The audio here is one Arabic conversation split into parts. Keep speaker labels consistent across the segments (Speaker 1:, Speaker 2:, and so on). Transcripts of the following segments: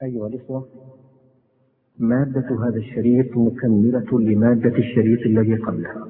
Speaker 1: أيها الإخوة، مادة هذا الشريط مكملة لمادة الشريط الذي قبلها.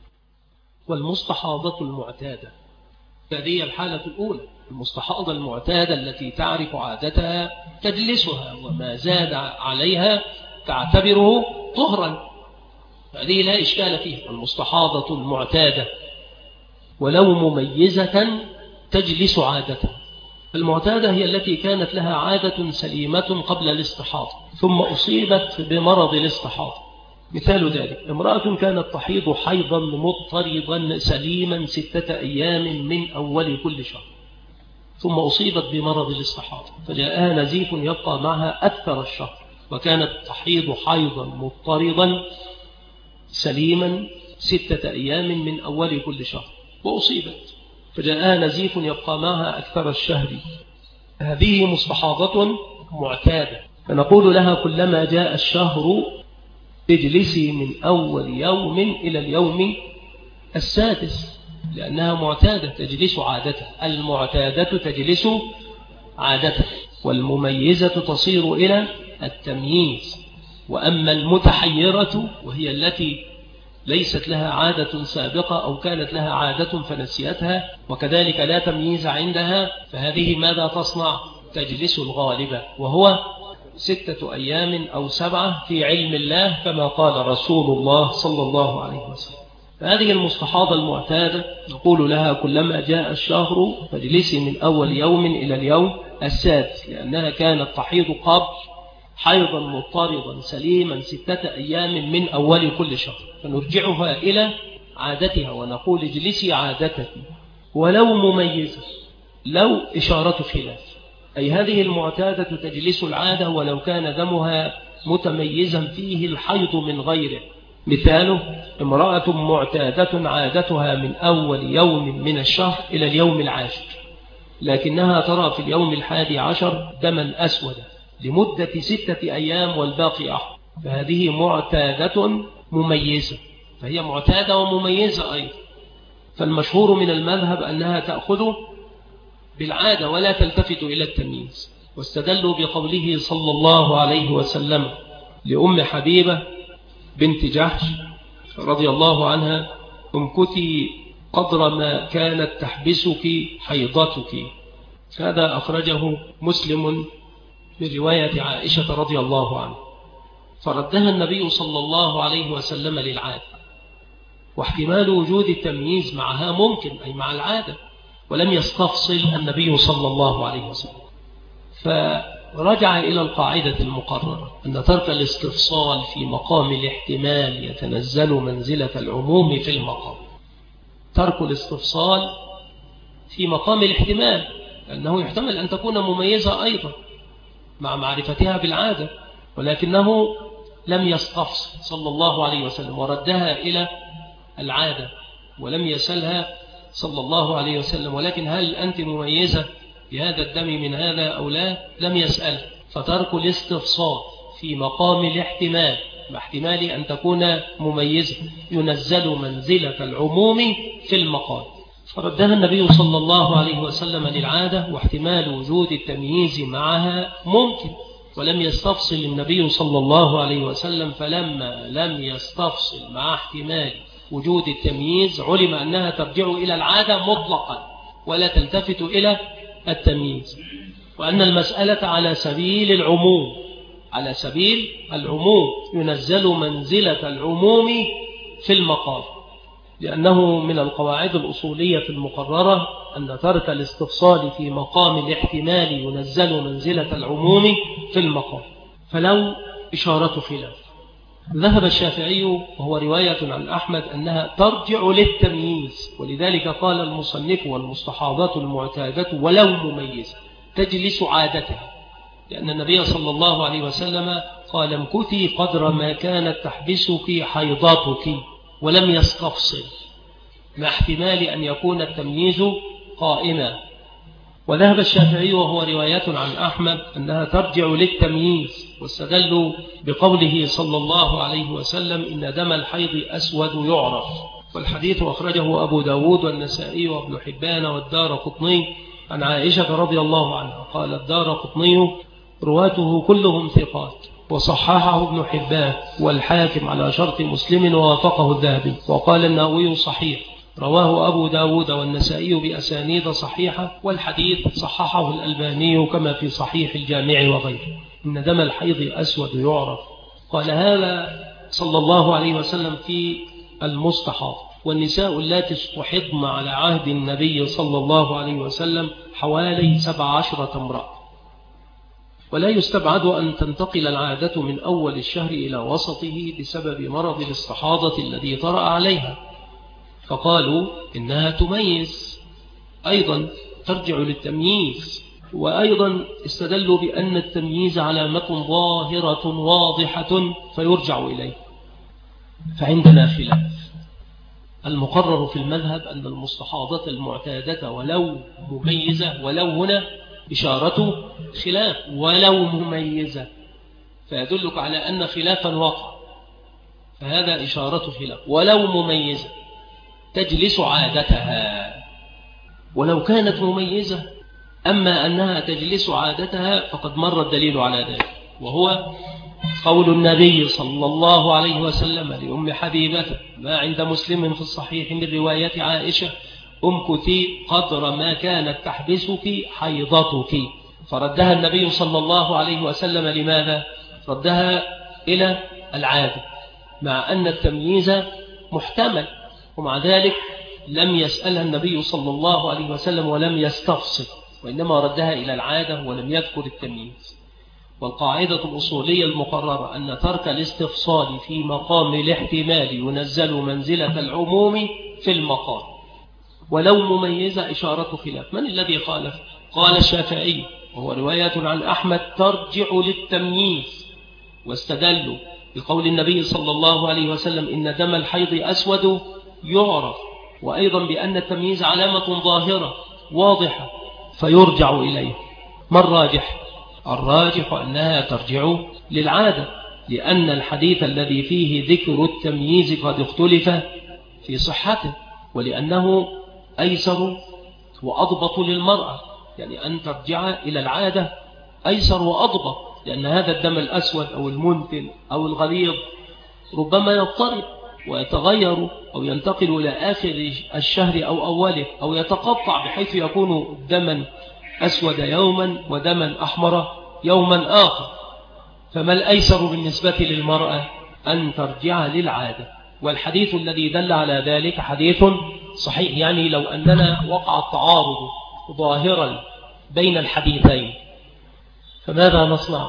Speaker 2: والمستحاضة المعتادة، هذه الحالة الأولى. المستحاضة المعتادة التي تعرف عادتها تجلسها وما زاد عليها تعتبره طهرا، هذه لا إشكال فيها. المستحاضة المعتادة ولو مميزة تجلس عادتها. المعتادة هي التي كانت لها عادة سليمة قبل الاستحاضة ثم أصيبت بمرض الاستحاضة. مثال ذلك: امرأة كانت تحيض حيضا مضطردا سليما 6 أيام من أول كل شهر، ثم أصيبت بمرض الاستحاضة فجاءها نزيف يبقى معها أكثر الشهر، وكانت تحيض حيضا مضطردا سليما 6 أيام من أول كل شهر، وأصيبت فجاءها نزيف يبقى معها أكثر الشهر. هذه مستحاضة معتادة، فنقول لها كلما جاء الشهر تجلسي من أول يوم إلى اليوم السادس، لأنها معتادة تجلس عادتها. المعتادة تجلس عادتها، والمميزة تصير إلى التمييز. وأما المتحيرة وهي التي ليست لها عادة سابقة أو كانت لها عادة فنسيتها وكذلك لا تمييز عندها، فهذه ماذا تصنع؟ تجلس الغالبة، وهو 6 أيام أو 7 في علم الله كما قال رسول الله صلى الله عليه وسلم. فهذه المستحاضة المعتادة نقول لها كلما جاء الشهر فاجلسي من أول يوم إلى اليوم السادس، لأنها كانت تحيض قبل حيضا مضطردا سليما 6 أيام من أول كل شهر، فنرجعها إلى عادتها ونقول اجلسي عادتك ولو مميزة، لو إشارة خلاف، أي هذه المعتادة تجلس العادة ولو كان دمها متميزا فيه الحيض من غيره. مثاله: امرأة معتادة عادتها من أول يوم من الشهر إلى اليوم العاشر، لكنها ترى في اليوم 11 دما أسودا لمدة 6 أيام والباقي أحمر، فهذه معتادة مميزة، فهي معتادة ومميزة أيضا. فالمشهور من المذهب أنها تأخذ بالعادة ولا تلتفت إلى التمييز، واستدلوا بقوله صلى الله عليه وسلم لأم حبيبة بنت جحش رضي الله عنها: امكثي قدر ما كانت تحبسك حيضتك. هذا أخرجه مسلم برواية عائشة رضي الله عنها. فردها النبي صلى الله عليه وسلم للعادة، واحتمال وجود التمييز معها ممكن، أي مع العادة، ولم يستفصل النبي صلى الله عليه وسلم. فرجع إلى القاعدة المقررة أن ترك الاستفصال في مقام الاحتمال يتنزل منزلة العموم في المقام. ترك الاستفصال في مقام الاحتمال، لأنه يحتمل أن تكون مميزة أيضا مع معرفتها بالعادة، ولكنه لم يستفصل صلى الله عليه وسلم وردها إلى العادة، ولم يسألها صلى الله عليه وسلم: ولكن هل أنت مميزة بهذا الدم من هذا أو لا؟ لم يسأل. فترك الاستفصال في مقام الاحتمال مع احتمال أن تكون مميزة ينزل منزلة العموم في المقام. فردها النبي صلى الله عليه وسلم للعادة، واحتمال وجود التمييز معها ممكن، ولم يستفصل النبي صلى الله عليه وسلم. فلما لم يستفصل مع احتمال وجود التمييز علم أنها ترجع إلى العادة مطلقا ولا تلتفت إلى التمييز، وأن المسألة على سبيل العموم، على سبيل العموم ينزل منزلة العموم في المقام، لأنه من القواعد الأصولية المقررة أن ترك الاستفصال في مقام الاحتمال ينزل منزلة العموم في المقام. فلو إشارة خلاف. ذهب الشافعي وهو رواية عن أحمد أنها ترجع للتمييز، ولذلك قال المصنف: والمستحاضة المعتادة ولو مميزة تجلس عادتها، لأن النبي صلى الله عليه وسلم قال: امكثي قدر ما كانت تحبسك حيضاتك، ولم يستفصل مع احتمال أن يكون التمييز قائما. وذهب الشافعي وهو رواية عن أحمد أنها ترجع للتمييز، واستدلوا بقوله صلى الله عليه وسلم: إن دم الحيض أسود يعرف. والحديث أخرجه أبو داود والنسائي وابن حبان والدارقطني عن عائشة رضي الله عنها. قال الدارقطني: رواته كلهم ثقات، وصححه ابن حبان والحاكم على شرط مسلم ووافقه الذهبي، وقال النووي صحيح. رواه أبو داود والنسائي بأسانيد صحيحة، والحديث صححه الألباني كما في صحيح الجامع وغيره. إن دم الحيض أسود يعرف. قال هذا صلى الله عليه وسلم في المستحاض. والنساء اللاتي استحضن على عهد النبي صلى الله عليه وسلم حوالي 17 امرأة. ولا يستبعد أن تنتقل العادة من أول الشهر إلى وسطه بسبب مرض الاستحاضة الذي طرأ عليها، فقالوا إنها تميز، أيضا ترجع للتمييز. وأيضا استدلوا بأن التمييز علامة ظاهرة واضحة فيرجع إليه. فعندنا خلاف. المقرر في المذهب أن المستحاضة المعتادة ولو مميزة، ولو هنا إشارة خلاف، ولو مميزة، فيدلك على أن خلافا وقع، فهذا إشارة خلاف. ولو مميزة تجلس عادتها، ولو كانت مميزة. أما أنها تجلس عادتها فقد مر الدليل على ذلك، وهو قول النبي صلى الله عليه وسلم لأم حبيبة ما عند مسلم في الصحيح من رواية عائشة: امكثي قدر ما كانت تحبسك حيضتك. فردها النبي صلى الله عليه وسلم لماذا؟ ردها إلى العادة، مع أن التمييز محتمل، ومع ذلك لم يسألها النبي صلى الله عليه وسلم ولم يستفصل، وإنما ردها إلى العادة ولم يذكر التمييز. والقاعدة الأصولية المقررة أن ترك الاستفصال في مقام الاحتمال ينزل منزلة العموم في المقام. ولو مميزة إشارة خلاف. من الذي خالف؟ قال الشافعي، وهو رواية عن أحمد، ترجع للتمييز، واستدلوا بقول النبي صلى الله عليه وسلم إن دم الحيض أسود يعرف، وأيضا بأن التمييز علامة ظاهرة واضحة فيرجع إليه. ما الراجح؟ الراجح أنها ترجع للعادة، لأن الحديث الذي فيه ذكر التمييز قد اختلف في صحته، ولأنه أيسر وأضبط للمرأة، يعني أن ترجع إلى العادة أيسر وأضبط، لأن هذا الدم الأسود أو المنتن أو الغليظ ربما يضطرب ويتغير أو ينتقل إلى آخر الشهر أو أوله، أو يتقطع بحيث يكون دما أسود يوما ودما أحمر يوما آخر. فما الأيسر بالنسبة للمرأة؟ أن ترجع للعادة. والحديث الذي دل على ذلك حديث صحيح. يعني لو أننا وقع التعارض ظاهرا بين الحديثين فماذا نصنع؟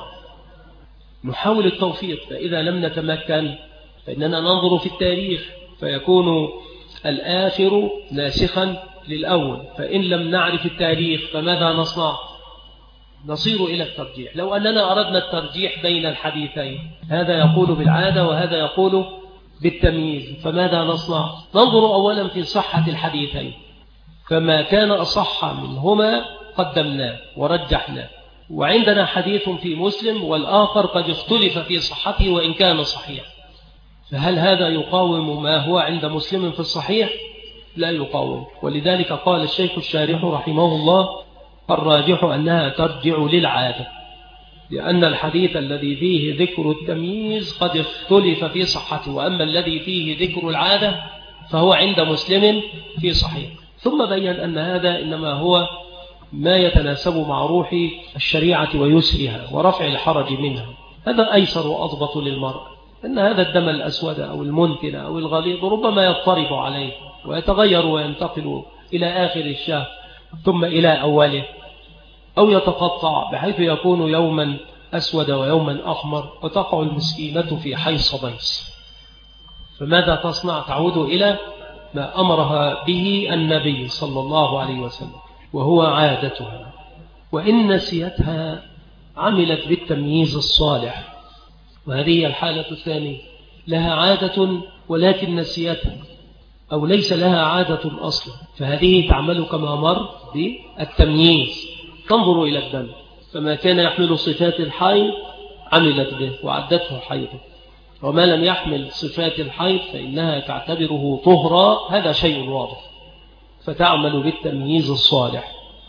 Speaker 2: نحاول التوفيق. فإذا لم نتمكن فإننا ننظر في التاريخ فيكون الآخر ناسخا للأول. فإن لم نعرف التاريخ فماذا نصنع؟ نصير إلى الترجيح. لو أننا أردنا الترجيح بين الحديثين، هذا يقول بالعادة وهذا يقول بالتمييز، فماذا نصنع؟ ننظر أولا في صحة الحديثين، فما كان أصح منهما قدمناه ورجحناه. وعندنا حديث في مسلم والآخر قد اختلف في صحته وإن كان صحيح، فهل هذا يقاوم ما هو عند مسلم في الصحيح؟ لا يقاوم. ولذلك قال الشيخ الشارح رحمه الله: الراجح أنها ترجع للعادة، لأن الحديث الذي فيه ذكر التمييز قد اختلف في صحته، وأما الذي فيه ذكر العادة فهو عند مسلم في صحيح. ثم بين أن هذا إنما هو ما يتناسب مع روح الشريعة ويسرها ورفع الحرج منها. هذا أيسر وأضبط للمرء، أن هذا الدم الأسود أو المنتن أو الغليظ ربما يضطرب عليه ويتغير وينتقل إلى آخر الشهر ثم إلى أوله، أو يتقطع بحيث يكون يوما أسود ويوما أحمر وتقع المسكينة في حيص بيص. فماذا تصنع؟ تعود إلى ما أمرها به النبي صلى الله عليه وسلم، وهو عادتها. وإن نسيتها عملت بالتمييز الصالح، وهذه هي الحالة الثانية. لها عادة ولكن نسيتها، أو ليس لها عادة أصلا، فهذه تعمل كما مر بالتمييز. تنظر إلى الدم، فما كان يحمل صفات الحيض عملت به وعدته حيضا، وما لم يحمل صفات الحيض فإنها تعتبره طهرا. هذا شيء واضح، فتعمل بالتمييز الصالح.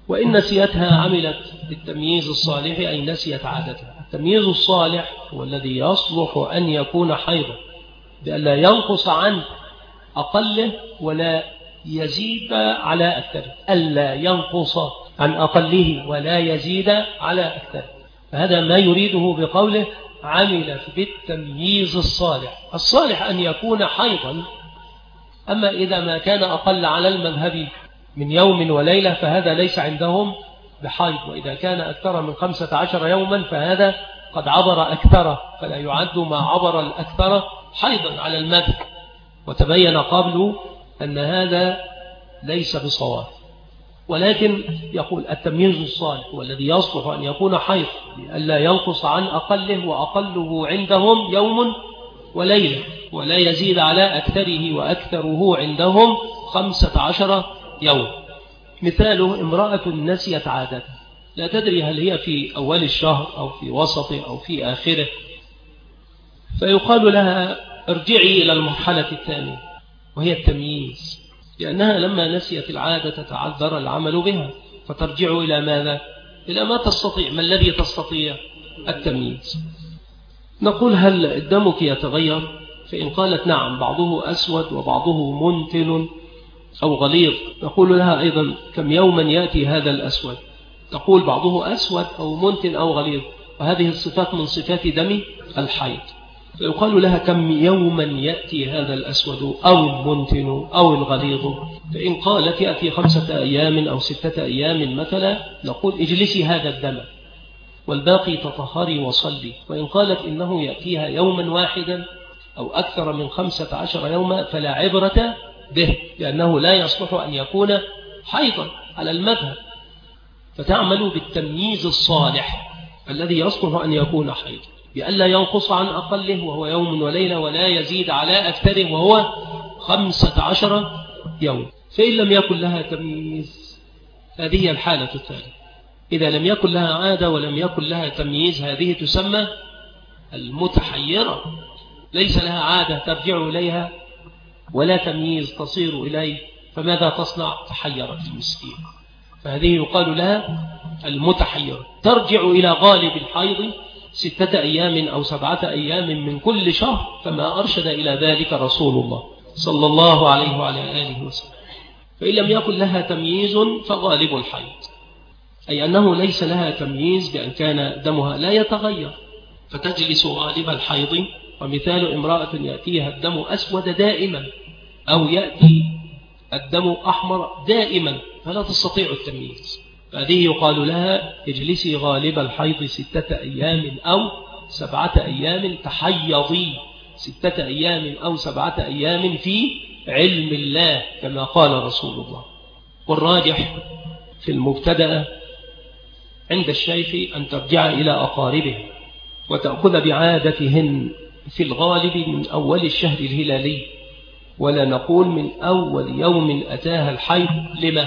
Speaker 2: وإن نسيتها عملت بالتمييز الصالح أي نسيت عادتها. التمييز الصالح هو الذي يصلح أن يكون حيضا بألا ينقص عن أقله ولا يزيد على أكثره، ألا ينقص عن أقله ولا يزيد على أكثره. فهذا ما يريده بقوله عمل بالتمييز الصالح. الصالح أن يكون حيضا، أما إذا ما كان أقل على المذهب من يوم وليلة فهذا ليس عندهم بحيض، وإذا كان أكثر من 15 يوما فهذا قد عبر أكثر، فلا يعد ما عبر الأكثر حيضا على المذهب. وتبين قبل أن هذا ليس بصواب، ولكن يقول التمييز الصالح هو الذي يصلح أن يكون حيض لئلا ينقص عن أقله، وأقله عندهم يوم وليلة ولا يزيد على أكثره، وأكثره عندهم 15 يوم. مثاله امرأة نسيت عادتها، لا تدري هل هي في أول الشهر أو في وسطه أو في آخره، فيقال لها ارجعي إلى المرحلة الثانية وهي التمييز، لأنها لما نسيت العادة تعذر العمل بها، فترجع إلى ماذا؟ إلى ما تستطيع. ما الذي تستطيع؟ التمييز. نقول هل دمك يتغير؟ فإن قالت نعم بعضه أسود وبعضه منتن أو غليظ، نقول لها أيضا كم يوما يأتي هذا الأسود؟ تقول بعضه أسود أو منتن أو غليظ، وهذه الصفات من صفات دم الحيض. فيقال لها كم يوما يأتي هذا الأسود أو المنتن أو الغليظ؟ فإن قالت يأتي 5 أيام أو 6 أيام مثلا، نقول اجلسي هذا الدم والباقي تطهري وصلي. وإن قالت إنه يأتيها يوما واحدا أو أكثر من 15 يوما فلا عبرة به، لأنه لا يصلح أن يكون حيضا على المذهب، فتعمل بالتمييز الصالح الذي يصلح أن يكون حيضا بألا ينقص عن أقله وهو يوم وليلة ولا يزيد على أكثره وهو 15 يوم. فإن لم يكن لها تمييز هذه الحالة الثانية. إذا لم يكن لها عادة ولم يكن لها تمييز هذه تسمى المتحيرة، ليس لها عادة ترجع إليها ولا تمييز تصير إليه، فماذا تصنع؟ تحيرت المسكين، فهذه يقال لها المتحيرة. ترجع إلى غالب الحيض 6 أيام أو 7 أيام من كل شهر، كما أرشد إلى ذلك رسول الله صلى الله عليه وعلى آله وسلم. فإن لم يكن لها تمييز فغالب الحيض، أي أنه ليس لها تمييز بأن كان دمها لا يتغير، فتجلس غالب الحيض. ومثال امرأة يأتيها الدم أسود دائما أو يأتي الدم أحمر دائما فلا تستطيع التمييز، فهذه يقال لها اجلسي غالب الحيض 6 أيام أو 7 أيام، تحيضي 6 أيام أو 7 أيام في علم الله كما قال رسول الله. والراجح في المبتدأ عند الشيخ أن ترجع إلى أقاربه وتأخذ بعادتهن في الغالب من أول الشهر الهلالي، ولا نقول من أول يوم أتاها الحيض. لما؟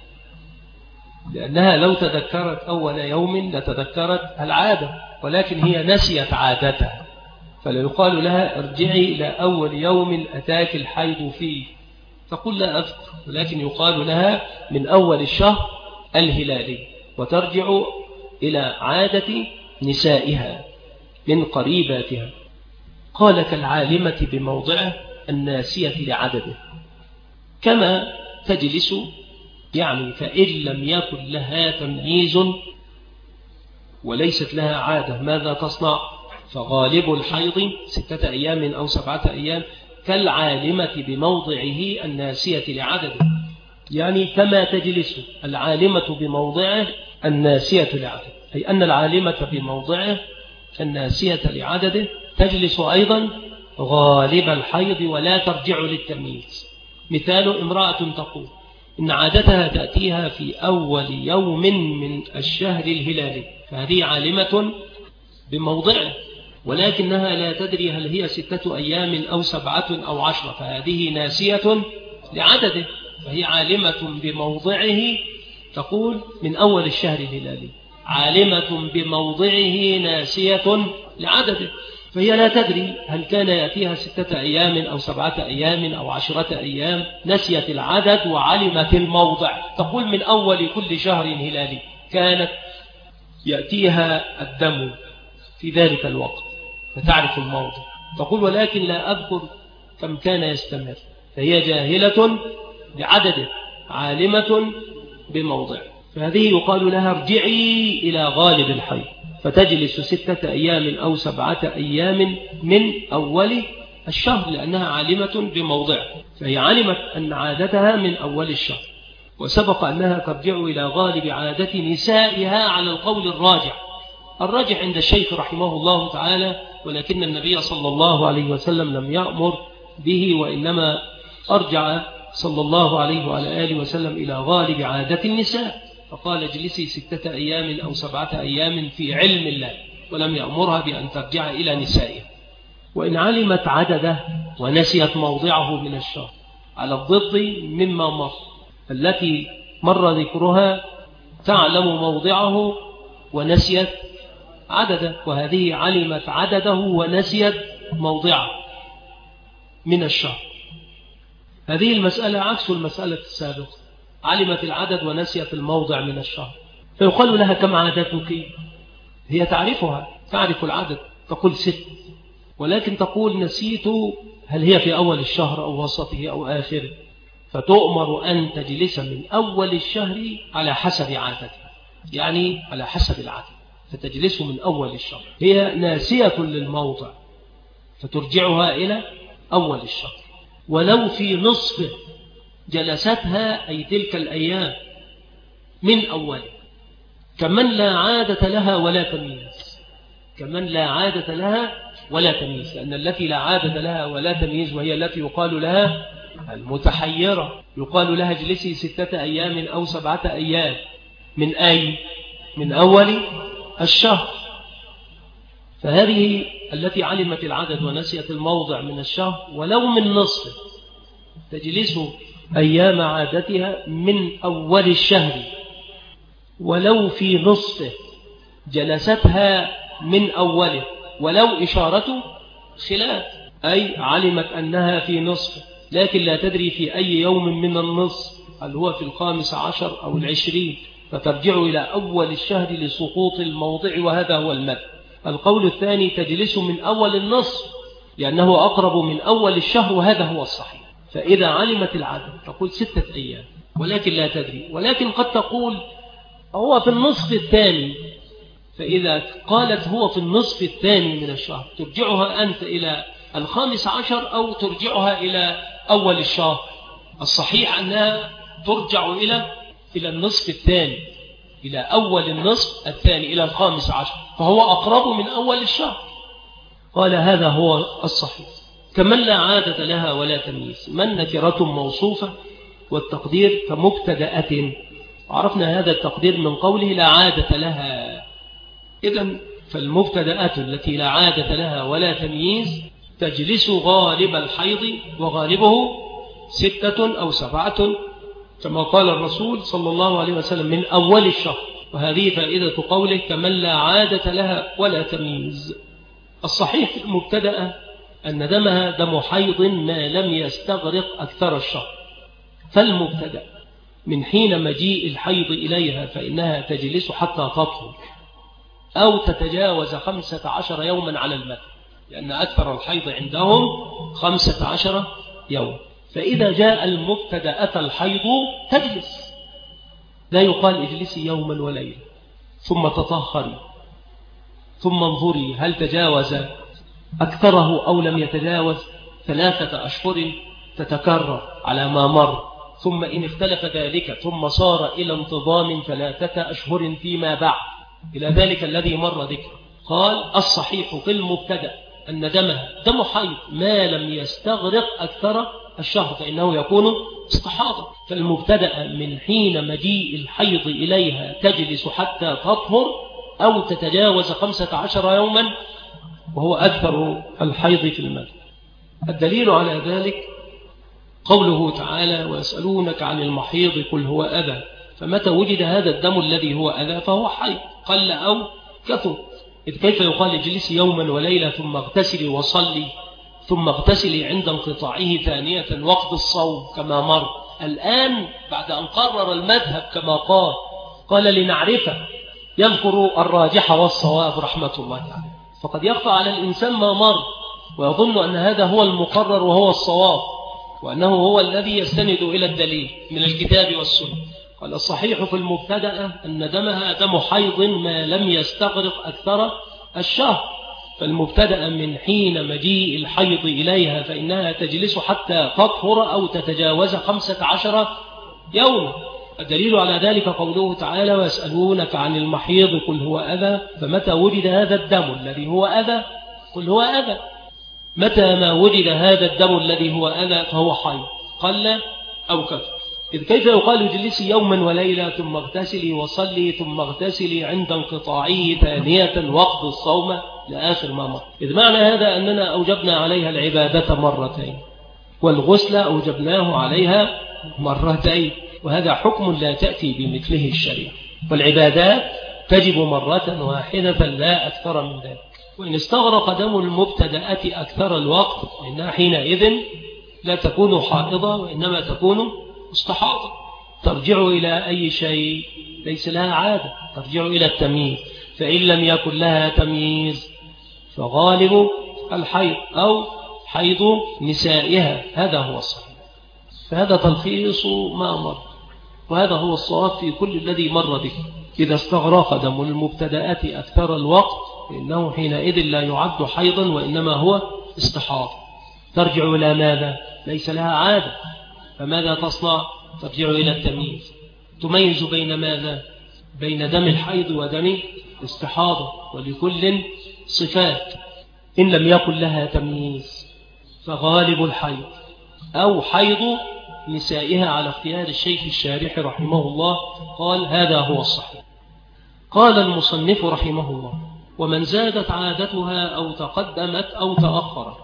Speaker 2: لأنها لو تذكرت أول يوم لتذكرت العادة، ولكن هي نسيت عادتها، فلا يقال لها ارجعي إلى أول يوم أتاك الحيض فيه، تقول لا أذكر، ولكن يقال لها من أول الشهر الهلالي، وترجع إلى عادة نسائها من قريباتها. قال كالعالمة بموضعه الناسية لعدده، كما تجلس، يعني فإن لم يكن لها تمييز وليست لها عادة ماذا تصنع؟ فغالب الحيض 6 أيام أو 7 أيام كالعالمة بموضعه الناسية لعدده، يعني كما تجلس العالمة بموضعه الناسية لعدده، أي أن العالمة بموضعه الناسية لعدده تجلس أيضا غالب الحيض ولا ترجع للتمييز. مثال امرأة تقول إن عادتها تأتيها في أول يوم من الشهر الهلالي، فهذه عالمة بموضعه، ولكنها لا تدري هل هي 6 أيام أو 7 أو 10، فهذه ناسية لعدده، فهي عالمة بموضعه، تقول من أول الشهر الهلالي، عالمة بموضعه ناسية لعدده. فهي لا تدري هل كان يأتيها 6 أيام أو 7 أيام أو 10 أيام، نسيت العدد وعلمت الموضع. تقول من أول كل شهر هلالي كانت يأتيها الدم في ذلك الوقت، فتعرف الموضع. تقول ولكن لا أذكر كم كان يستمر، فهي جاهلة بعدده عالمة بموضعه. فهذه يقال لها ارجعي إلى غالب الحيض، فتجلس 6 أيام أو 7 أيام من أول الشهر، لأنها عالمة بموضعه، فهي علمت أن عادتها من أول الشهر. وسبق أنها ترجع إلى غالب عادة نسائها على القول الراجح عند الشيخ رحمه الله تعالى، ولكن النبي صلى الله عليه وسلم لم يأمر به، وإنما أرجع صلى الله عليه وعلى آله وسلم إلى غالب عادة النساء، فقال اجلسي 6 أيام أو 7 أيام في علم الله، ولم يأمرها بأن ترجع إلى نسائها. وإن علمت عدده ونسيت موضعه من الشهر على الضد مما مر، التي مر ذكرها تعلم موضعه ونسيت عدده، وهذه علمت عدده ونسيت موضعه من الشهر. هذه المسألة عكس المسألة السابقة، علمت العدد ونسيت الموضع من الشهر، فيقال لها كم عادتك؟ هي تعرفها، تعرف العدد، تقول 6، ولكن تقول نسيت هل هي في أول الشهر أو وسطه أو آخره، فتؤمر أن تجلس من أول الشهر على حسب عادتها، يعني على حسب العدد، فتجلس من أول الشهر. هي ناسية للموضع، فترجعها إلى أول الشهر، ولو في نصفه جلستها أي تلك الأيام من أوله، كمن لا عادة لها ولا تمييز، كمن لا عادة لها ولا تمييز، لأن التي لا عادة لها ولا تمييز وهي التي يقال لها المتحيرة، يقال لها اجلسي 6 أيام أو 7 أيام من أي؟ من أول الشهر. فهذه التي علمت العدد ونسيت الموضع من الشهر ولو من نصفه تجلس أيام عادتها من أول الشهر، ولو في نصفه جلستها من أوله، ولو إشارة خلاف، أي علمت أنها في نصفه لكن لا تدري في أي يوم من النصف، هل هو في 15 أو 20، فترجع إلى أول الشهر لسقوط الموضع، وهذا هو المد. القول الثاني تجلس من أول النصف لأنه أقرب من أول الشهر، وهذا هو الصحيح. فإذا علمت العدد تقول 6 أيام ولكن لا تدري، ولكن قد تقول هو في النصف الثاني، فإذا قالت هو في النصف الثاني من الشهر ترجعها أنت إلى 15 أو ترجعها إلى أول الشهر. الصحيح أنها ترجع إلى النصف الثاني، إلى أول النصف الثاني، إلى 15، فهو أقرب من أول الشهر. قال هذا هو الصحيح. كمن لا عادة لها ولا تمييز، من نكرة موصوفة، والتقدير كمبتدأة، عرفنا هذا التقدير من قوله لا عادة لها. إذن فالمبتدأة التي لا عادة لها ولا تمييز تجلس غالب الحيض، وغالبه 6 أو 7 كما قال الرسول صلى الله عليه وسلم من أول الشهر. وهذه فائدة قوله كمن لا عادة لها ولا تمييز. الصحيح في المبتدأة أن دمها دم حيض ما لم يستغرق أكثر الشهر، فالمبتدأ من حين مجيء الحيض إليها فإنها تجلس حتى تطهر أو تتجاوز 15 يوما على المد، لأن أكثر الحيض عندهم 15 يوم. فإذا جاء المبتدأة الحيض تجلس، لا يقال اجلسي يوما وليلة ثم تطهري ثم انظري هل تجاوز أكثره أو لم يتجاوز، 3 أشهر تتكرر على ما مر، ثم إن اختلف ذلك ثم صار إلى انتظام 3 أشهر فيما بعد إلى ذلك الذي مر ذكره. قال الصحيح في المبتدأ أن دمها دم حيض ما لم يستغرق أكثر الشهر، فإنه يكون استحاضة. فالمبتدأ من حين مجيء الحيض إليها تجلس حتى تطهر أو تتجاوز 15 يوما، وهو أكثر الحيض في المد. الدليل على ذلك قوله تعالى ويسألونك عن المحيض قل هو أذى، فمتى وجد هذا الدم الذي هو أذى فهو حيض قل أو كثر. إذ كيف يقال اجلسي يوما وليلة ثم اغتسلي وصلي ثم اغتسلي عند انقطاعه ثانية وقت الصوم كما مر. الآن بعد أن قرر المذهب كما قال لنعرفه يذكر الراجح والصواب رحمة الله تعالى. فقد يخفى على الإنسان ما مر ويظن أن هذا هو المقرر وهو الصواب وأنه هو الذي يستند إلى الدليل من الكتاب والسنة. قال الصحيح في المبتدأ أن دمها دم حيض ما لم يستغرق أكثر الشهر، فالمبتدأ من حين مجيء الحيض إليها فإنها تجلس حتى تطهر أو تتجاوز 15 يوما. الدليل على ذلك قوله تعالى ويسألونك عن المحيض قل هو أذى، فمتى وجد هذا الدم الذي هو أذى قل هو أذى، متى ما وجد هذا الدم الذي هو أذى فهو حيض قل أو كثر. إذ كيف يقال اجلسي يوما وليلة ثم اغتسلي وصلي ثم اغتسلي عند انقطاعه ثانية وقت الصوم لآخر ما مر. إذ معنى هذا أننا أوجبنا عليها العبادة مرتين والغسل أوجبناه عليها مرتين، وهذا حكم لا تأتي بمثله الشريعة، والعبادات تجب مرة واحدة لا أكثر من ذلك. وإن استغرق دم المبتدأة أكثر الوقت فإنها حينئذ لا تكون حائضة وإنما تكون مستحاضة، ترجع إلى أي شيء ليس لها عادة، ترجع إلى التمييز، فإن لم يكن لها تمييز فغالب الحيض أو حيض نسائها، هذا هو الصحيح. فهذا تلخيص ما مر، وهذا هو الصواب في كل الذي مر به. إذا استغرق دم المبتدأات أكثر الوقت فإنه حينئذ لا يعد حيضا وإنما هو استحاضة، ترجع إلى ماذا؟ ليس لها عادة، فماذا تصنع؟ ترجع إلى التمييز، تميز بين ماذا؟ بين دم الحيض ودم الاستحاضة، ولكل صفات. إن لم يكن لها تمييز فغالب الحيض أو حيض نسائها على اختيار الشيخ الشارح رحمه الله، قال هذا هو الصحيح. قال المصنف رحمه الله ومن زادت عادتها أو تقدمت أو تأخرت،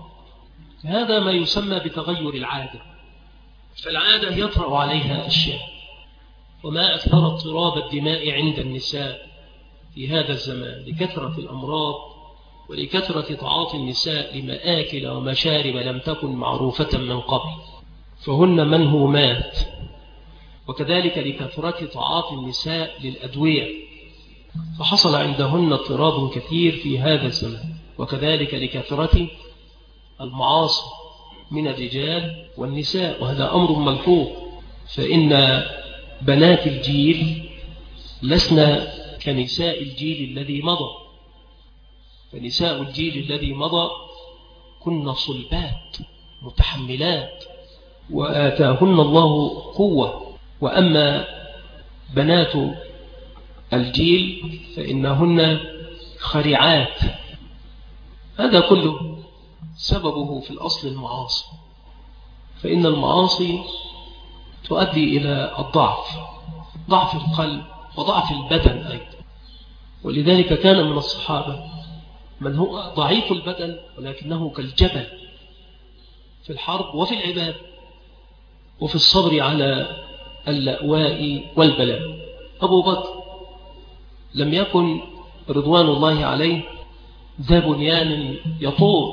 Speaker 2: هذا ما يسمى بتغير العادة. فالعادة يطرأ عليها أشياء، وما أكثر اضطراب الدماء عند النساء في هذا الزمان لكثرة الأمراض ولكثرة تعاطي النساء لمآكل ومشارب لم تكن معروفة من قبل، فهن منهومات، وكذلك لكثرة تعاطي النساء للأدوية، فحصل عندهن اضطراب كثير في هذا الزمان، وكذلك لكثرة المعاصي من الرجال والنساء، وهذا أمر ملحوظ. فإن بنات الجيل لسنا كنساء الجيل الذي مضى، فنساء الجيل الذي مضى كن صلبات متحملات وآتاهن الله قوة، وأما بنات الجيل فإنهن خرعات. هذا كله سببه في الأصل المعاصي، فإن المعاصي تؤدي إلى الضعف، ضعف القلب وضعف البدن أيضا. ولذلك كان من الصحابة من هو ضعيف البدن ولكنه كالجبل في الحرب وفي العبادة وفي الصبر على اللأواء والبلاء. أبو بكر لم يكن رضوان الله عليه ذا بنيان يطول.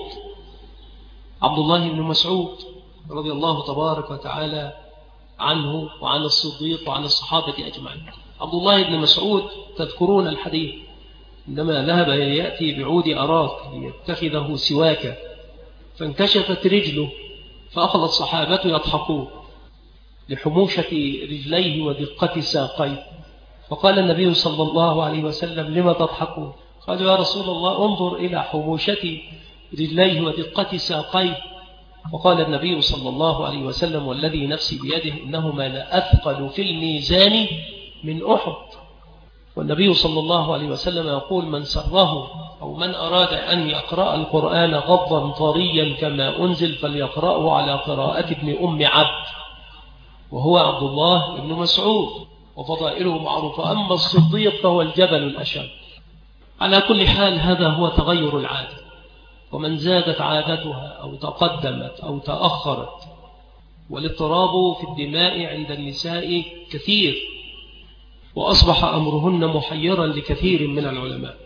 Speaker 2: عبد الله بن مسعود رضي الله تبارك وتعالى عنه وعن الصديق وعن الصحابة أجمعين. عبد الله بن مسعود تذكرون الحديث عندما ذهب يأتي بعود أراك ليتخذه سواكا، فانكشفت رجله فأخذ الصحابة يضحكون لحموشة رجليه ودقة ساقيه، فقال النبي صلى الله عليه وسلم لما تضحكون؟ قالوا يا رسول الله انظر إلى حموشة رجليه ودقة ساقيه. وقال النبي صلى الله عليه وسلم والذي نفسي بيده إنهما لأثقل في الميزان من أحد. والنبي صلى الله عليه وسلم يقول من سره أو من أراد أن يقرأ القرآن غضا طريا كما أنزل فليقرأه على قراءة ابن أم عبد، وهو عبد الله بن مسعود، وفضائله معروفة. أما الصديق فهو الجبل الأشد. على كل حال هذا هو تغير العادة، ومن زادت عادتها أو تقدمت أو تأخرت. والاضطراب في الدماء عند النساء كثير، وأصبح أمرهن محيرا لكثير من العلماء،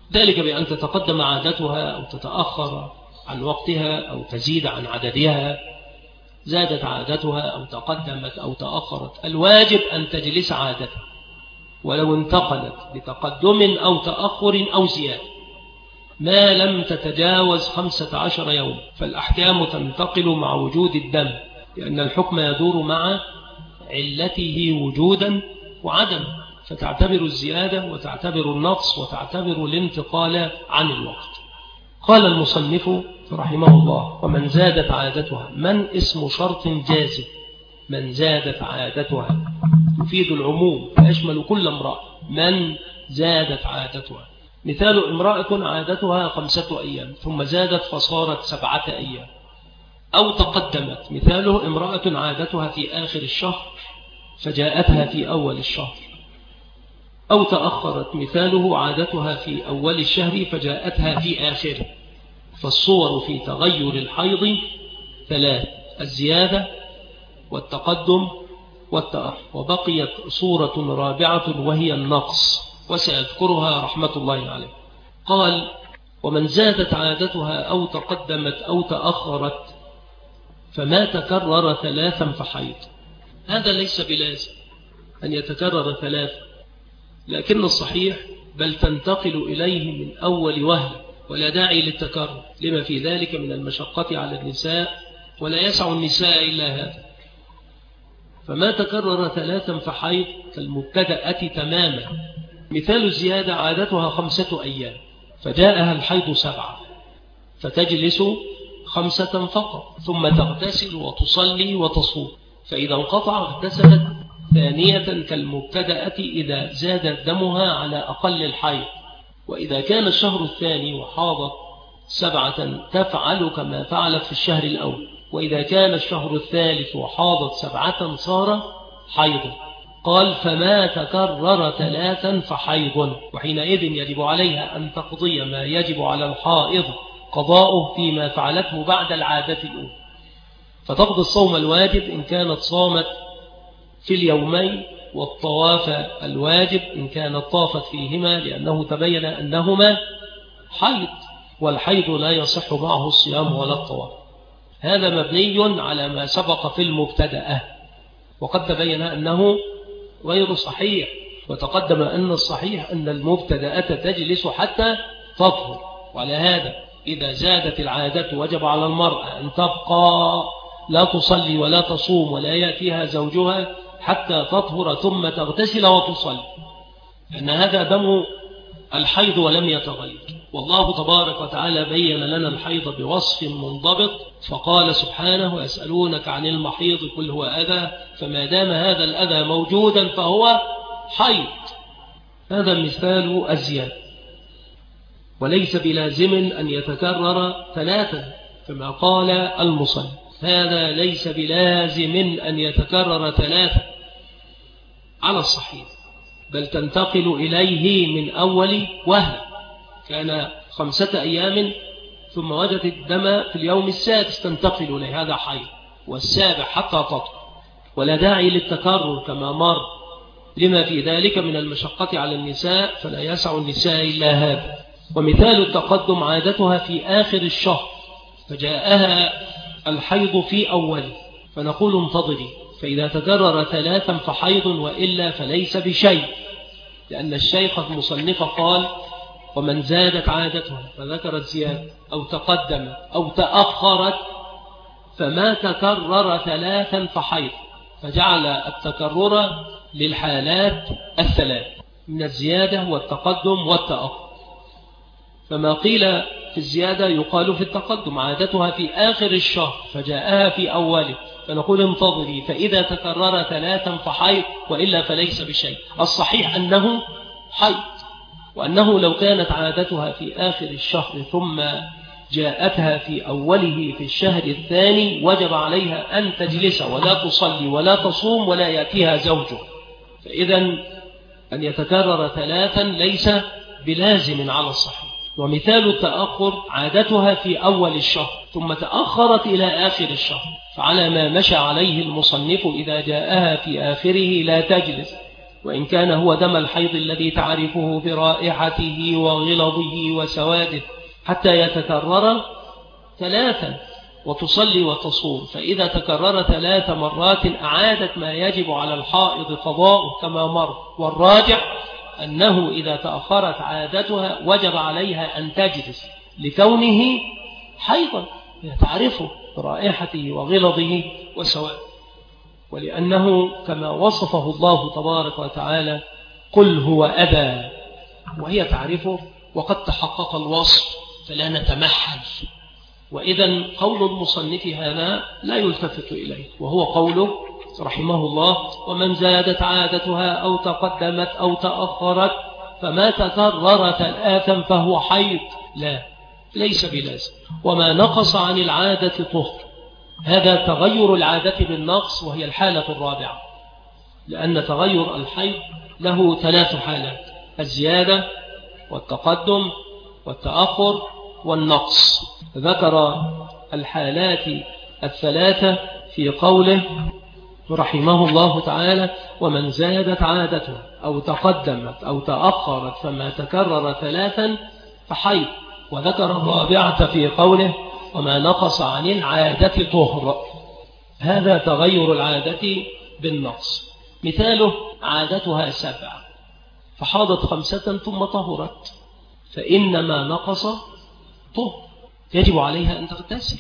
Speaker 2: ذلك بأن تتقدم عادتها أو تتأخر عن وقتها أو تزيد عن عددها. زادت عادتها أو تقدمت أو تأخرت، الواجب أن تجلس عادتها ولو انتقلت بتقدم أو تأخر أو زيادة ما لم تتجاوز 15 يوم، فالأحكام تنتقل مع وجود الدم، لأن الحكم يدور مع علته وجودا وعدم، فتعتبر الزيادة وتعتبر النقص وتعتبر الانتقال عن الوقت. قال المصنف رحمه الله: ومن زادت عادتها. من اسم شرط جازم، من زادت عادتها يفيد العموم فيشمل كل امرأة. من زادت عادتها، مثال: امرأة عادتها 5 أيام ثم زادت فصارت 7 أيام. أو تقدمت، مثاله: امرأة عادتها في آخر الشهر فجاءتها في أول الشهر. أو تأخرت، مثاله: عادتها في أول الشهر فجاءتها في آخره. فالصور في تغير الحيض 3: الزيادة والتقدم والتأخر، وبقيت صورة رابعة وهي النقص، وسيذكرها رحمة الله عليه. قال: ومن زادت عادتها أو تقدمت أو تأخرت فما تكرر 3 فحيض. هذا ليس بلازم أن يتكرر 3، لكن الصحيح بل تنتقل إليه من أول وهلة، ولا داعي للتكرر لما في ذلك من المشقة على النساء، ولا يسع النساء إلا هذا. فما تكرر 3 فحيض كالمبتدأة تماما. مثال الزيادة: عادتها 5 أيام فجاءها الحيض 7، فتجلس 5 فقط ثم تغتسل وتصلي وتصوم، فإذا انقطع اغتسلت ثانية كالمبتدأة إذا زاد دمها على أقل الحيض. وإذا كان الشهر الثاني وحاضت 7 تفعل كما فعلت في الشهر الأول، وإذا كان الشهر الثالث وحاضت 7 صار حيضا. قال: فما تكرر 3 فحيض، وحينئذ يجب عليها أن تقضي ما يجب على الحائض قضاؤه فيما فعلته بعد العادة الأولى، فتقضي الصوم الواجب إن كانت صامت في اليومين، والطواف الواجب إن كانت طافت فيهما، لأنه تبين أنهما حيض، والحيض لا يصح معه الصيام ولا الطواف. هذا مبني على ما سبق في المبتدأة، وقد تبين أنه غير صحيح، وتقدم أن الصحيح أن المبتدأة تجلس حتى تطهر. وعلى هذا إذا زادت العادة وجب على المرأة أن تبقى لا تصلي ولا تصوم ولا يأتيها زوجها حتى تطهر ثم تغتسل وتصلي، لأن هذا دم الحيض ولم يتغير. والله تبارك وتعالى بين لنا الحيض بوصف منضبط، فقال سبحانه: ويسألونك عن المحيض قل هو أذى، فما دام هذا الأذى موجودا فهو حيض. هذا مثال الزيادة، وليس بلازم أن يتكرر 3 كما قال المصنف. هذا ليس بلازم أن يتكرر 3 على الصحيح، بل تنتقل إليه من أول وهلة. كان 5 أيام ثم وجدت الدم في اليوم السادس تنتقل إليه، هذا حيض، والسابع حتى تطهر، ولا داعي للتكرر كما مر لما في ذلك من المشقة على النساء، فلا يسع النساء إلا هذا. ومثال التقدم: عادتها في آخر الشهر فجاءها الحيض في أول، فنقول انتظري، فإذا تكرر 3 فحيض، وإلا فليس بشيء، لأن الشيخ المصنف قال: ومن زادت عادتها، فذكرت زيادة أو تقدمت أو تأخرت فما تكرر 3 فحيض، فجعل التكرر للحالات 3 من الزيادة والتقدم والتأخر. فما قيل في الزيادة يقال في التقدم: عادتها في آخر الشهر فجاءها في أوله، فنقول انتظري، فإذا تكرر 3 فحيض، وإلا فليس بشيء. الصحيح أنه حيض، وأنه لو كانت عادتها في آخر الشهر ثم جاءتها في أوله في الشهر الثاني وجب عليها أن تجلس ولا تصلي ولا تصوم ولا يأتيها زوجها. فإذا أن يتكرر 3 ليس بلازم على الصحيح. ومثال التأخر: عادتها في أول الشهر ثم تأخرت إلى آخر الشهر، فعلى ما مشى عليه المصنف إذا جاءها في آخره لا تجلس وإن كان هو دم الحيض الذي تعرفه برائحته وغلظه وسواده حتى يتكرر 3 وتصلي وتصوم. فإذا تكرر 3 مرات أعادت ما يجب على الحائض قضاءه كما مر. والراجح أنه إذا تأخرت عادتها وجب عليها أن تجلس لكونه حيضا تعرفه برائحته وغلظه وسواده، ولأنه كما وصفه الله تبارك وتعالى قل هو أذى، وهي تعرفه وقد تحقق الوصف فلا نتمحل. وإذا قول المصنف هذا لا يلتفت إليه، وهو قوله رحمه الله ومن زادت عادتها أو تقدمت أو تأخرت فما تكررت الآثم فهو حيض. لا، ليس بلازم. وما نقص عن العادة طهر، هذا تغير العادة بالنقص، وهي الحالة الرابعة، لأن تغير الحيض له 3 حالات: الزيادة والتقدم والتأخر والنقص. ذكر الحالات 3 في قوله رحمه الله تعالى ومن زادت عادته أو تقدمت أو تأخرت فما تكرر 3 فحيض. وذكر الرابعة في قوله وما نقص عن العادة طهر، هذا تغير العادة بالنقص. مثاله عادتها 7 فحاضت 5 ثم طهرت، فإنما نقص طهر، يجب عليها أن تغتسل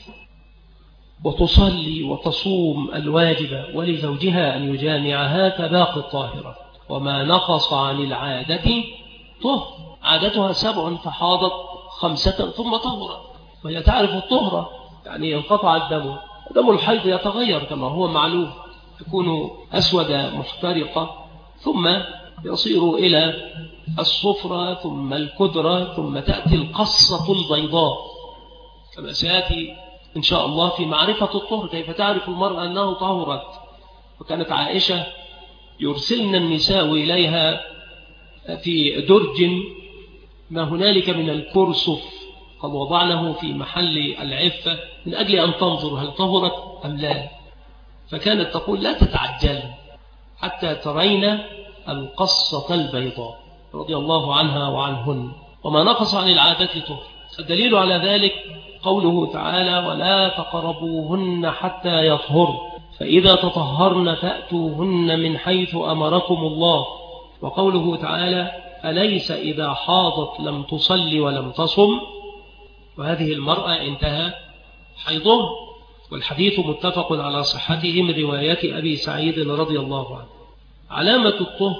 Speaker 2: وتصلي وتصوم الواجب، ولزوجها أن يجامعها كباقي الطاهرة. وما نقص عن العادة طهر، عادتها 7 فحاضت 5 ثم طهرت، وهي تعرف الطهرة، يعني ينقطع الدم. دم الحيض يتغير كما هو معلوم، يكون أسود محترقة ثم يصير إلى الصفرة ثم الكدرة ثم تأتي القصة البيضاء، كما سيأتي إن شاء الله في معرفة الطهر كيف تعرف المرأة أنه طهرت. وكانت عائشة يرسلن النساء إليها في درج ما هنالك من الكرسف قد وضعناه في محل العفة من أجل أن تنظر هل طهرت أم لا، فكانت تقول لا تتعجل حتى ترين القصة البيضاء رضي الله عنها وعنهن. وما نقص عن العادة طهر. الدليل على ذلك قوله تعالى ولا تقربوهن حتى يطهر، فإذا تطهرن فأتوهن من حيث أمركم الله. وقوله تعالى أليس إذا حاضت لم تصلي ولم تصم، وهذه المرأة انتهى حيضه. والحديث متفق على صحته من رواية أبي سعيد رضي الله عنه. علامة الطهر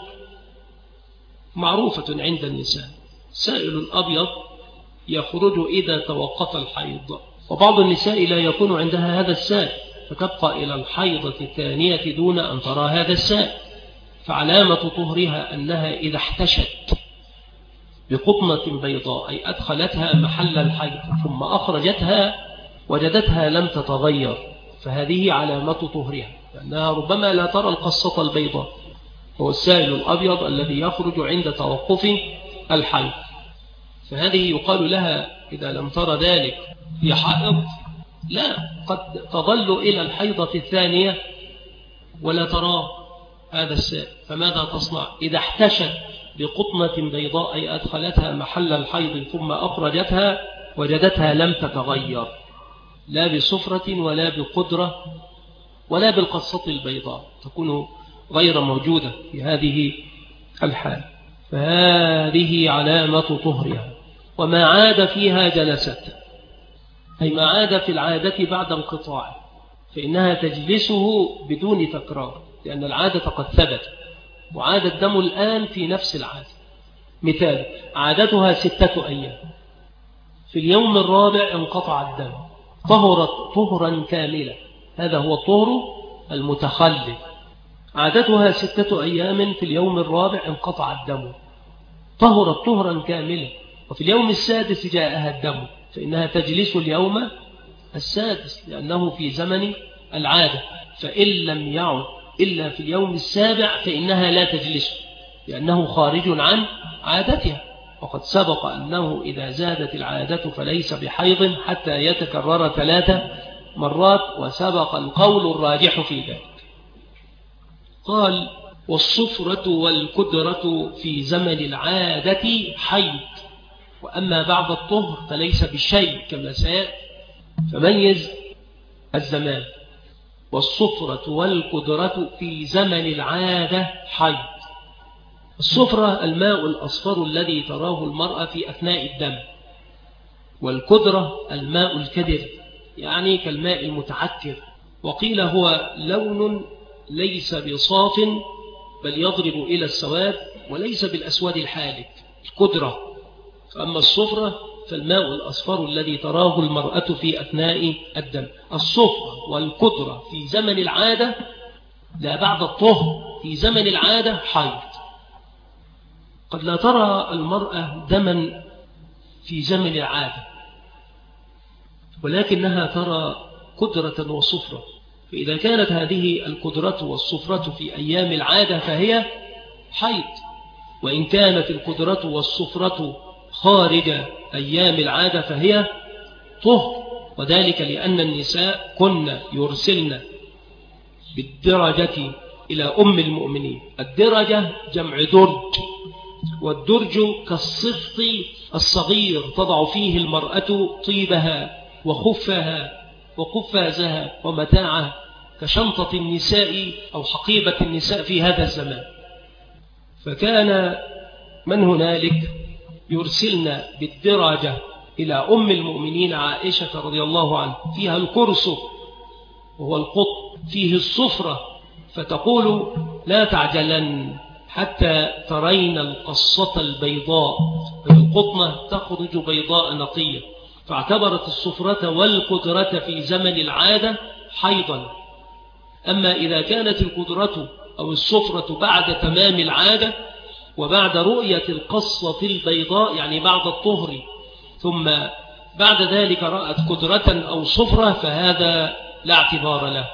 Speaker 2: معروفة عند النساء، سائل أبيض يخرج إذا توقف الحيض، وبعض النساء لا يكون عندها هذا السائل فتبقى إلى الحيضة الثانية دون أن ترى هذا السائل. فعلامة طهرها أنها إذا احتشت بقطنة بيضاء أي أدخلتها محل الحيض ثم أخرجتها وجدتها لم تتغير، فهذه علامة طهرها، لأنها ربما لا ترى القصة البيضاء، هو السائل الأبيض الذي يخرج عند توقف الحيض. فهذه يقال لها إذا لم ترى ذلك هي حائض؟ لا، قد تظل إلى الحيضة الثانية ولا ترى هذا السائل. فماذا تصنع إذا احتشت بقطنة بيضاء أي أدخلتها محل الحيض ثم أخرجتها وجدتها لم تتغير لا بصفرة ولا بقدرة ولا بالقصة البيضاء، تكون غير موجودة في هذه الحال، فهذه علامة طهرها. وما عاد فيها جلست، أي ما عاد في العادة بعد انقطاعه، فإنها تجلسه بدون تكرار، لأن العادة قد ثبت وعاد الدم الآن في نفس العادة. مثال عادتها 6 أيام، في اليوم الرابع انقطع الدم، طهرت طهرا كاملا، هذا هو الطهر المتخلف. عادتها 6 أيام، في اليوم الرابع انقطع الدم، طهرت طهرا كاملا، وفي اليوم السادس جاءها الدم، فإنها تجلس اليوم السادس لأنه في زمن العادة. فإن لم يعد إلا في اليوم السابع فإنها لا تجلس لأنه خارج عن عادتها. وقد سبق أنه إذا زادت العادة فليس بحيض حتى يتكرر 3 مرات، وسبق القول الراجح في ذلك. قال والصفرة والكدرة في زمن العادة حيض، وأما بعد الطهر فليس بالشيء كما سيأتي. فميز الزمان. والصفرة والكدرة في زمن العادة حيض. الصفرة الماء الأصفر الذي تراه المرأة في أثناء الدم، والكدرة الماء الكدر يعني كالماء المتعكر، وقيل هو لون ليس بصاف بل يضرب إلى السواد وليس بالأسود الحالك الكدرة. فأما الصفرة فالماء الأصفر الذي تراه المرأة في أثناء الدم. الصفرة والكدرة في زمن العادة لا بعد الطهر، في زمن العادة حيض. قد لا ترى المرأة دما في زمن العادة، ولكنها ترى كدرة وصفرة. فإذا كانت هذه الكدرة والصفرة في أيام العادة فهي حيض، وإن كانت الكدرة والصفرة خارج أيام العادة فهي طهر. وذلك لأن النساء كن يرسلن بالدرجة إلى أم المؤمنين. الدرجة جمع درج، والدرج كالصفط الصغير تضع فيه المرأة طيبها وخفها وقفازها ومتاعها، كشنطة النساء أو حقيبة النساء في هذا الزمان. فكان من هنالك يرسلن بالدرجة إلى أم المؤمنين عائشة رضي الله عنها، فيها الكرسف وهو القط، فيه الصفرة، فتقول لا تعجلن حتى ترين القصة البيضاء، القطنة تخرج بيضاء نقية. فاعتبرت الصفرة والكدرة في زمن العادة حيضا. أما إذا كانت الكدرة أو الصفرة بعد تمام العادة وبعد رؤية القصة البيضاء يعني بعد الطهر، ثم بعد ذلك رأت كدرة أو صفرة، فهذا لا اعتبار له،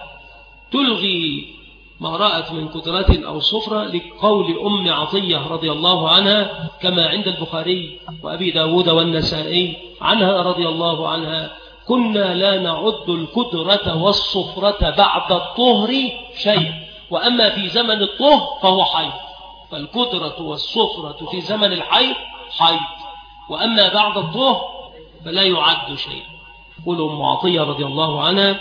Speaker 2: تلغي ما رأت من كدرة أو صفرة، لقول أم عطية رضي الله عنها كما عند البخاري وأبي داود والنسائي عنها رضي الله عنها: كنا لا نعد الكدرة والصفرة بعد الطهر شيء، وأما في زمن الطهر فهو حيض. فالكدرة والصفرة في زمن الحيض حيض، وأما بعد الطهر فلا يعد شيء. قل أم عطية رضي الله عنها: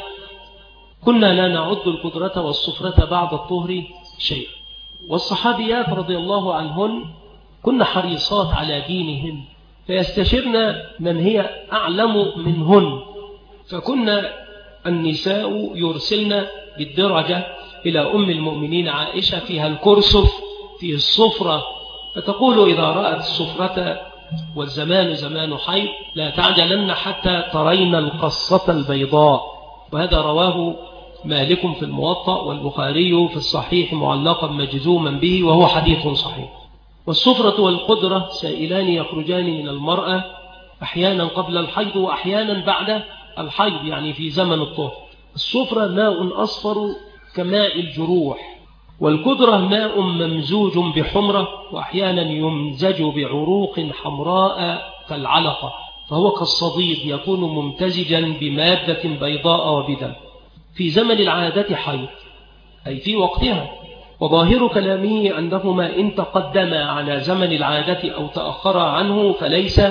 Speaker 2: كنا لا نعد الكدرة والصفرة بعد الطهر شيء. والصحابيات رضي الله عنهن كن حريصات على دينهن، فيستشرن من هي أعلم منهن، فكنا النساء يرسلن بالدرجة إلى أم المؤمنين عائشة فيها الكرسف فيه الصفرة، فتقول إذا رأت الصفرة والزمان زمان حيض لا تعجلن حتى ترين القصة البيضاء. وهذا رواه مالك في الموطأ والبخاري في الصحيح معلقا مجزوما به، وهو حديث صحيح. والصفرة والقدرة سائلان يخرجان من المرأة أحيانا قبل الحيض وأحيانا بعد الحيض، يعني في زمن الطهر. الصفرة ماء أصفر كماء الجروح، والكدرة ماء ممزوج بحمرة، وأحيانا يمزج بعروق حمراء كالعلقة، فهو كالصديد يكون ممتزجا بمادة بيضاء وبدم. في زمن العادة حيض أي في وقتها. وظاهر كلامه أنهما إن تقدما على زمن العادة أو تأخرا عنه فليس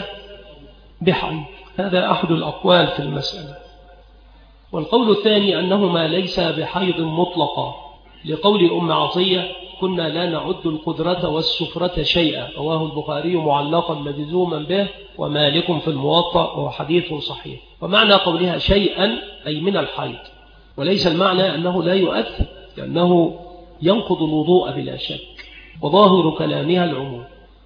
Speaker 2: بحيض. هذا أحد الأقوال في المسألة. والقول الثاني أنهما ليس بحيض مطلقا، لقول أم عطية: كنا لا نعد القدرة والسفرة شيئا، رواه البخاري معلقا مجزوما به ومالك في الموطأ، وهو حديث صحيح. ومعنى قولها شيئا أي من الحيض، وليس المعنى أنه لا يؤثر، لأنه ينقض الوضوء بلا شك، وظاهر كلامها العموم.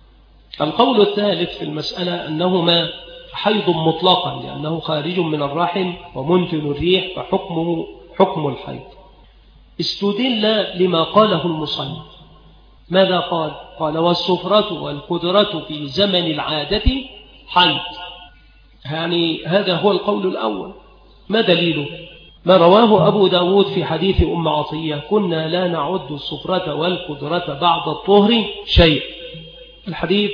Speaker 2: القول الثالث في المسألة أنهما حيض مطلقا، لأنه خارج من الرحم ومنتن الريح، فحكمه حكم الحيض. استدل لما قاله المصنف. ماذا قال؟ قال: والصفرة والقدرة في زمن العادة حيض. يعني هذا هو القول الأول. ما دليله؟ ما رواه أبو داود في حديث أم عطية: كنا لا نعد الصفرة والقدرة بعد الطهر شيء. الحديث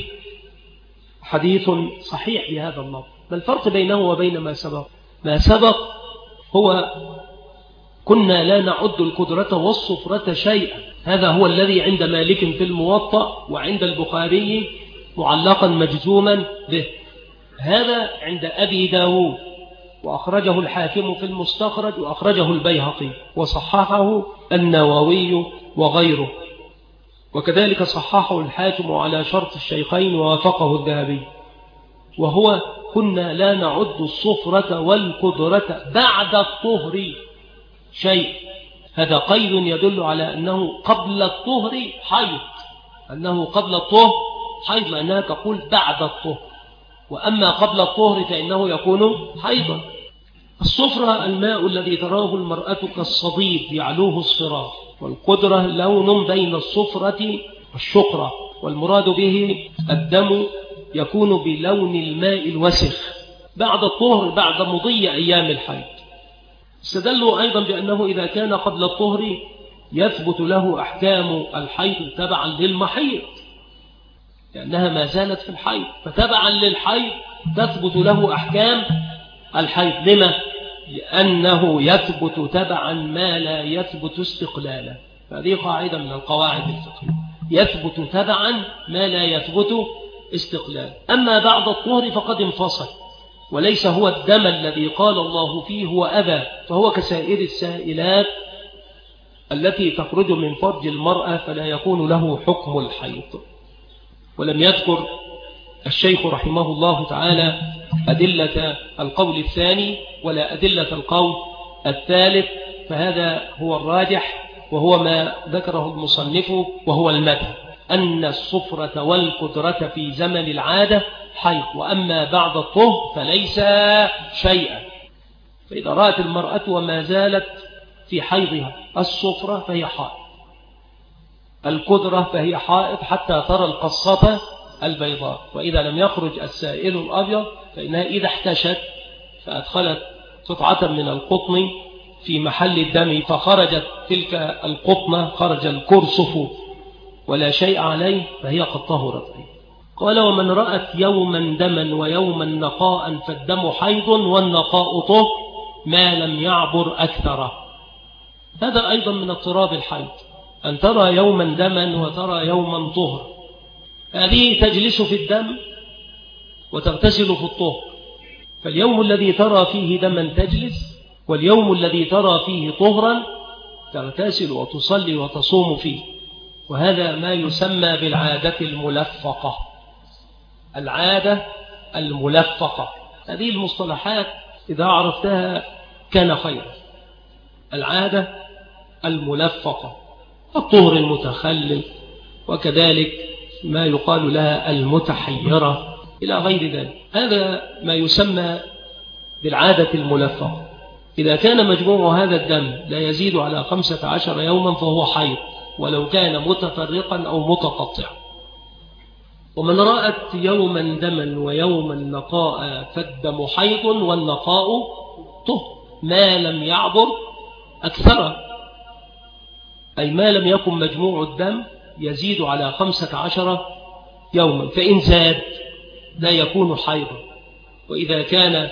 Speaker 2: حديث صحيح بهذا اللفظ. ما الفرق بينه وبين ما سبق؟ ما سبق هو كنا لا نعد القدرة والصفرة شيئا. هذا هو الذي عند مالك في الموطأ وعند البخاري معلقا مجزوما به. هذا عند أبي داود، وأخرجه الحاكم في المستخرج، وأخرجه البيهقي، وصححه النووي وغيره، وكذلك صححه الحاكم على شرط الشيخين ووافقه الذهبي. وهو كنا لا نعد الصفرة والقدرة بعد الطهر شيء. هذا قيد يدل على أنه قبل الطهر حيض، أنه قبل الطهر حيض، لأنها تقول بعد الطهر، وأما قبل الطهر فإنه يكون حيضا. الصفرة الماء الذي تراه المرأة كالصديد يعلوه اصفرار، والقدرة لون بين الصفرة والشقرة، والمراد به الدم يكون بلون الماء الوسخ بعد الطهر بعد مضي أيام الحيض. استدلوا أيضا بأنه إذا كان قبل الطهر يثبت له أحكام الحيض تبعا للمحيض، لأنها ما زالت في الحيض، فتبعا للحيض تثبت له أحكام الحيض. لما؟ لأنه يثبت تبعا ما لا يثبت استقلالا. فهذه قاعدة من القواعد الفقهية، يثبت تبعا ما لا يثبت استقلالا. أما بعد الطهر فقد انفصل، وليس هو الدم الذي قال الله فيه هو أذى، فهو كسائر السائلات التي تخرج من فرج المرأة، فلا يكون له حكم الحيض. ولم يذكر الشيخ رحمه الله تعالى أدلة القول الثاني ولا أدلة القول الثالث، فهذا هو الراجح، وهو ما ذكره المصنف، وهو المذهب أن الصفرة والقدرة في زمن العادة حيض، وأما بعد الطهر فليس شيئا. فإذا رأت المرأة وما زالت في حيضها الصفرة فهي حائض، القدرة فهي حائض حتى ترى القصة البيضاء. وإذا لم يخرج السائل الأبيض فإنها إذا احتشت فأدخلت قطعة من القطن في محل الدم، فخرجت تلك القطنة، خرج الكرسف ولا شيء عليه، فهي قد طهرت. قال: ومن رأت يوما دما ويوما نقاء فالدم حيض والنقاء طهر ما لم يعبر أكثره. هذا أيضا من اضطراب الحيض، أن ترى يوما دما وترى يوما طهر. هذه تجلس في الدم وتغتسل في الطهر، فاليوم الذي ترى فيه دما تجلس، واليوم الذي ترى فيه طهرا تغتسل وتصلي وتصوم فيه. وهذا ما يسمى بالعادة الملفقة. العادة الملفقة، هذه المصطلحات إذا عرفتها كان خيرا. العادة الملفقة، الطهر المتخلل، وكذلك ما يقال لها المتحيرة إلى غير ذلك. هذا ما يسمى بالعادة الملفقة. إذا كان مجموع هذا الدم لا يزيد على 15 يوما فهو حيض، ولو كان متفرقا أو متقطعا. ومن رأت يوما دما ويوما نقاء فالدم حيض والنقاء طهر ما لم يعبر أكثر، أي ما لم يكن مجموع الدم يزيد على 15 يوما، فإن زاد لا يكون حيضا. وإذا كان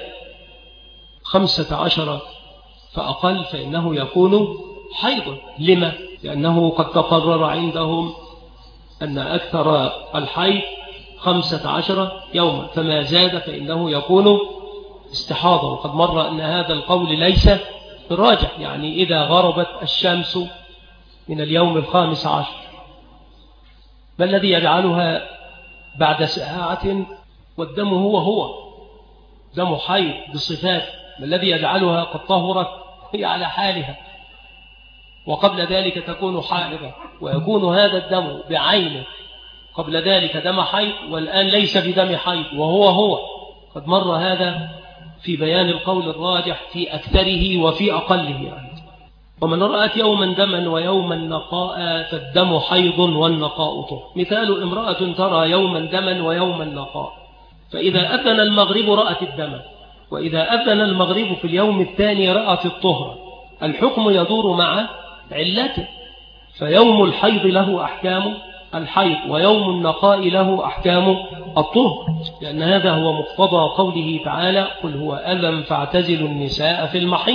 Speaker 2: 15 فأقل فإنه يكون حيضا. لما؟ لأنه قد تقرر عندهم أن أكثر الحيض 15 يوما، فما زاد فإنه يكون استحاضة. وقد مر أن هذا القول ليس راجح، يعني إذا غربت الشمس من اليوم 15 ما الذي يجعلها بعد ساعة والدم هو دم حيض بصفات، ما الذي يجعلها قد طهرت هي على حالها، وقبل ذلك تكون حائضة، ويكون هذا الدم بعينه قبل ذلك دم حيض والآن ليس بدم حيض وهو قد مر هذا في بيان القول الراجح في أكثره وفي أقله يعني. ومن رأت يوما دما ويوما نقاء فالدم حيض والنقاء طهر. مثال: امرأة ترى يوما دما ويوما نقاء، فإذا أذن المغرب رأت الدم، وإذا أذن المغرب في اليوم الثاني رأت الطهر. الحكم يدور مع علته، فيوم الحيض له أحكام الحيض، ويوم النقاء له أحكام الطهر، لأن هذا هو مقتضى قوله تعالى: قل هو أذى فاعتزلوا النساء في المحيض.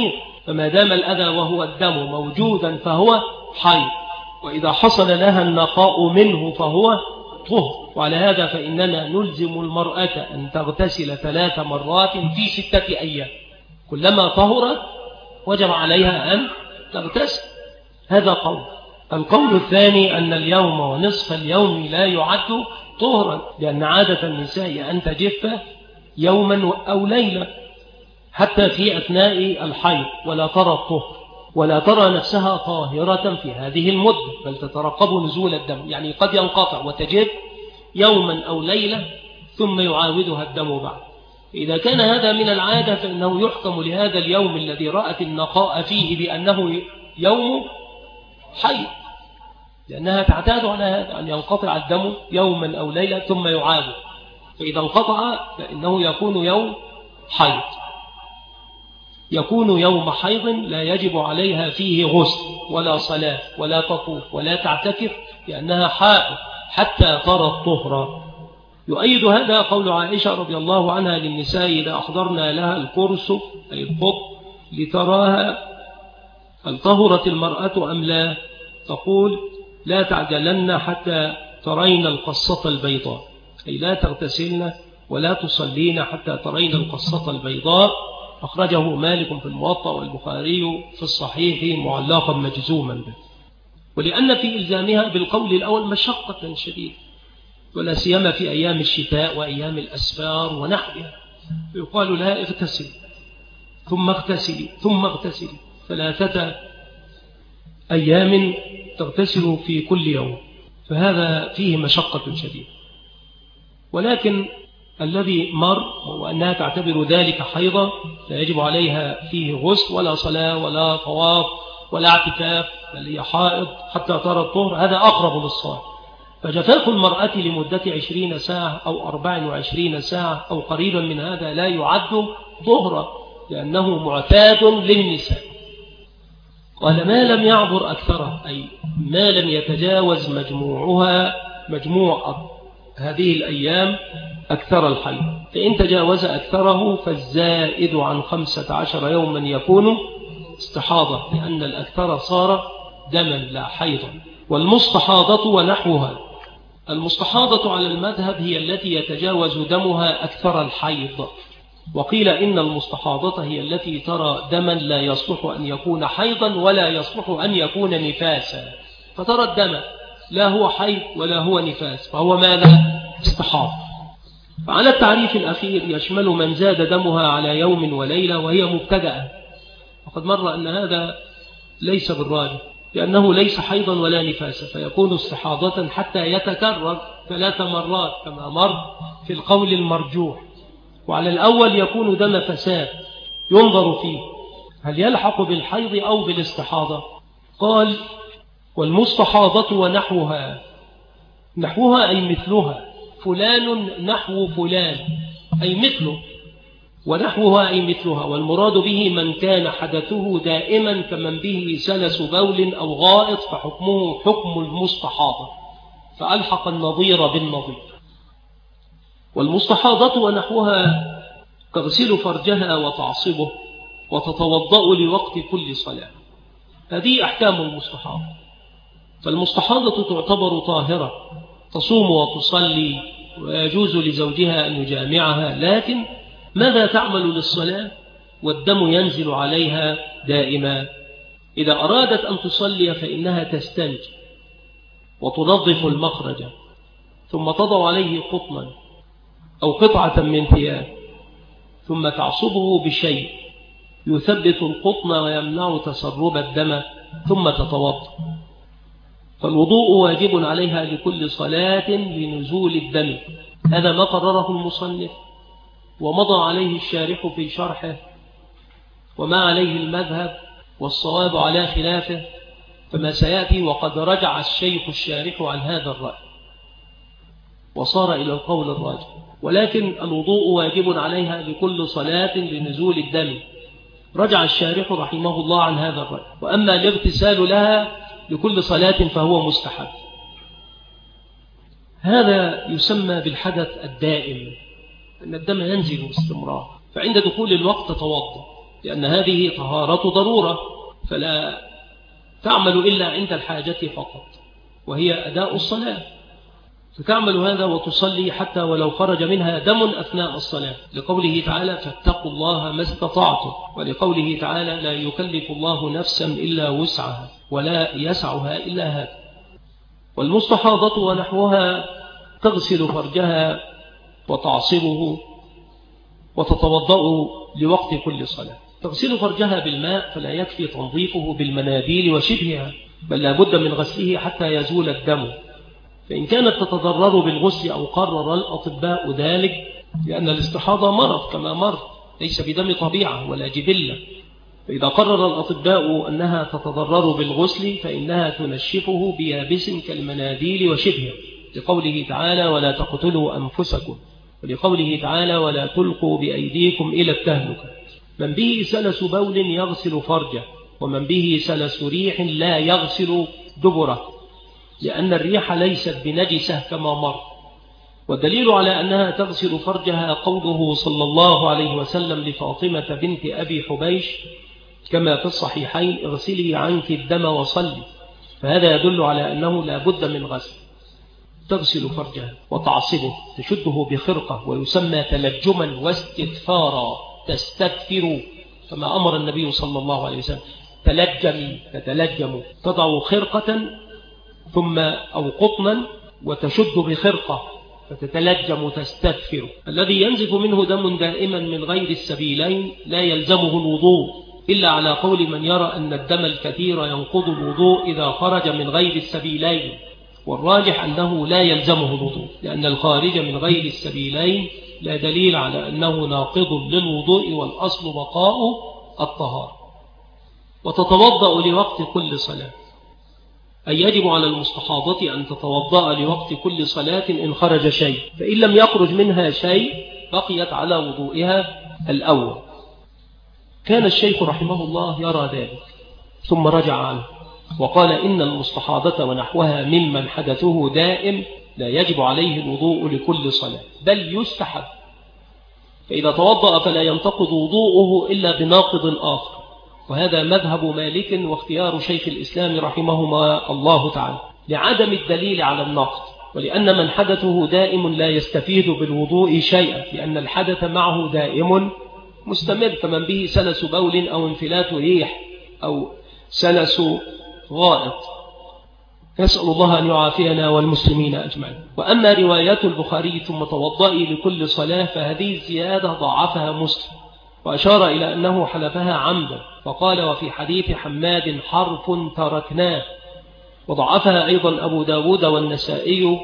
Speaker 2: فما دام الأذى وهو الدم موجودا فهو حيض، وإذا حصل لها النقاء منه فهو طهر. وعلى هذا فإننا نلزم المرأة أن تغتسل 3 مرات في 6 أيام، كلما طهرت وجب عليها أن تغتسل. هذا قول. القول الثاني أن اليوم ونصف اليوم لا يعد طهرا، لأن عادة النساء أن تجف يوما أو ليلة حتى في أثناء الحيض، ولا ترى الطهر ولا ترى نفسها طاهرة في هذه المدة، بل تترقب نزول الدم، يعني قد ينقطع وتجف يوما أو ليلة ثم يعاودها الدم بعد. إذا كان هذا من العادة فإنه يحكم لهذا اليوم الذي رأت النقاء فيه بأنه يوم حيض، لأنها تعتاد على هذا أن ينقطع الدم يوما أو ليلة ثم يعاد. فإذا انقطع فإنه يكون يوم حيض، يكون يوم حيض لا يجب عليها فيه غسل ولا صلاة ولا تطوف ولا تعتكف، لأنها حائض حتى ترى الطهر. يؤيد هذا قول عائشة رضي الله عنها للنساء إذا أحضرنا لها القرص أي القط لتراها هل طهرت المرأة أم لا، تقول لا تعجلن حتى ترين القصة البيضاء، أي لا تغتسلن ولا تصلين حتى ترين القصة البيضاء. أخرجه مالك في الموطأ والبخاري في الصحيح معلقا مجزوما به. ولأن في إلزامها بالقول الأول مشقة شديدة، ولا سيما في أيام الشتاء وأيام الأسفار ونحوها، يقال لها اغتسلي ثم اغتسلي ثم اغتسلي 3 أيام تغتسل في كل يوم، فهذا فيه مشقة شديدة. ولكن الذي مر وأنها تعتبر ذلك حيضا لا يجب عليها فيه غسل ولا صلاة ولا طواف ولا اعتكاف، بل هي حائض حتى ترى الطهر، هذا أقرب للصواب. فجفاف المرأة لمدة 20 ساعة أو 24 ساعة أو قريبا من هذا لا يعد ظهرا، لأنه معتاد للنساء. قال ما لم يعبر أكثرها، أي ما لم يتجاوز مجموع هذه الأيام أكثر الحيض، فإن تجاوز أكثره فالزائد عن 15 يوما يكون استحاضة، لأن الأكثر صار دما لا حيضا. والمستحاضة ونحوها، المستحاضة على المذهب هي التي يتجاوز دمها أكثر الحيض، وقيل إن المستحاضة هي التي ترى دما لا يصلح أن يكون حيضا ولا يصلح أن يكون نفاسا، فترى الدم لا هو حيض ولا هو نفاس، فهو ماذا؟ استحاضة. فعلى التعريف الأخير يشمل من زاد دمها على يوم وليلة وهي مبتدأة، وقد مر أن هذا ليس بالراجح، لأنه ليس حيضا ولا نفاسا، فيكون استحاضة حتى يتكرر 3 مرات كما مر في القول المرجوح. وعلى الأول يكون دم فساد ينظر فيه هل يلحق بالحيض أو بالاستحاضة. قال والمستحاضة ونحوها، نحوها أي مثلها، فلان نحو فلان أي مثله، ونحوها أي مثلها، والمراد به من كان حدثه دائما كمن به سلس بول أو غائط، فحكمه حكم المستحاضة، فألحق النظير بالنظير. والمستحاضة ونحوها تغسل فرجها وتعصبه وتتوضأ لوقت كل صلاة. هذه أحكام المستحاضة. فالمستحاضة تعتبر طاهرة، تصوم وتصلي ويجوز لزوجها أن يجامعها، لكن ماذا تعمل للصلاة والدم ينزل عليها دائما؟ إذا أرادت أن تصلي فإنها تستنجي وتنظف المخرج، ثم تضع عليه قطنا أو قطعة من ثياب، ثم تعصبه بشيء يثبت القطن ويمنع تسرب الدم، ثم تتوضأ. فالوضوء واجب عليها لكل صلاة لنزول الدم، هذا ما قرره المصنف ومضى عليه الشارح في شرحه، وما عليه المذهب والصواب على خلافه، فما سيأتي وقد رجع الشيخ الشارح عن هذا الرأي وصار إلى القول الراجح. ولكن الوضوء واجب عليها لكل صلاة لنزول الدم، رجع الشارح رحمه الله عن هذا الرأي. وأما الاغتسال لها لكل صلاة فهو مستحب. هذا يسمى بالحدث الدائم، أن الدم ينزل باستمرار، فعند دخول الوقت توضأ، لأن هذه طهارة ضرورة، فلا تعمل إلا عند الحاجة فقط، وهي أداء الصلاة، فتعمل هذا وتصلي حتى ولو خرج منها دم أثناء الصلاة، لقوله تعالى فاتقوا الله ما استطعتم، ولقوله تعالى لا يكلف الله نفسا إلا وسعها ولا يسعها إلا هذا. والمستحاضة ونحوها تغسل فرجها وتعصبه وتتوضأ لوقت كل صلاة. تغسل فرجها بالماء، فلا يكفي تنظيفه بالمناديل وشبهها، بل لا بد من غسله حتى يزول الدم، فإن كانت تتضرر بالغسل أو قرر الأطباء ذلك، لأن الاستحاضة مرض كما مرض ليس بدم طبيعة ولا جبلة، فإذا قرر الأطباء أنها تتضرر بالغسل فإنها تنشفه بيابس كالمناديل وشبهه، لقوله تعالى ولا تقتلوا أنفسكم، ولقوله تعالى ولا تلقوا بأيديكم إلى التهلكة. من به سلس بول يغسل فرجه، ومن به سلس ريح لا يغسل دبره، لأن الريح ليست بنجسة كما مر. والدليل على أنها تغسل فرجها قوله صلى الله عليه وسلم لفاطمة بنت أبي حبيش كما في الصحيحين اغسلي عنك الدم وصلي، فهذا يدل على أنه لا بد من غسل. تغسل فرجها وتعصبه، تشده بخرقة، ويسمى تلجما واستدفارا، تستدفر كما أمر النبي صلى الله عليه وسلم تلجمي تتلجم، تضع خرقة ثم أو قطنا وتشد بخرقة فتتلجم تستدفر. الذي ينزف منه دم دائما من غير السبيلين لا يلزمه الوضوء، إلا على قول من يرى أن الدم الكثير ينقض الوضوء إذا خرج من غير السبيلين، والراجح أنه لا يلزمه الوضوء، لأن الخارج من غير السبيلين لا دليل على أنه ناقض للوضوء، والأصل بقاء الطهارة. وتتوضأ لوقت كل صلاة، أي يجب على المستحاضة أن تتوضأ لوقت كل صلاة إن خرج شيء، فإن لم يخرج منها شيء بقيت على وضوئها الأول. كان الشيخ رحمه الله يرى ذلك ثم رجع عنه وقال إن المستحاضة ونحوها ممن حدثه دائم لا يجب عليه الوضوء لكل صلاة، بل يستحب، فإذا توضأ فلا ينتقض وضوءه إلا بناقض آخر، وهذا مذهب مالك واختيار شيخ الإسلام رحمهما الله تعالى، لعدم الدليل على النقض، ولأن من حدثه دائم لا يستفيد بالوضوء شيئا، لأن الحدث معه دائم مستمر، كمن به سلس بول أو انفلات ريح أو سلس غائط. نسأل الله أن يعافينا والمسلمين أجمعين. وأما روايات البخاري ثم توضئي لكل صلاة فهذه الزيادة ضعفها مسلم، وأشار إلى أنه حلفها عمدا، فقال وفي حديث حماد حرف تركناه، وضعفها أيضا أبو داود والنسائي،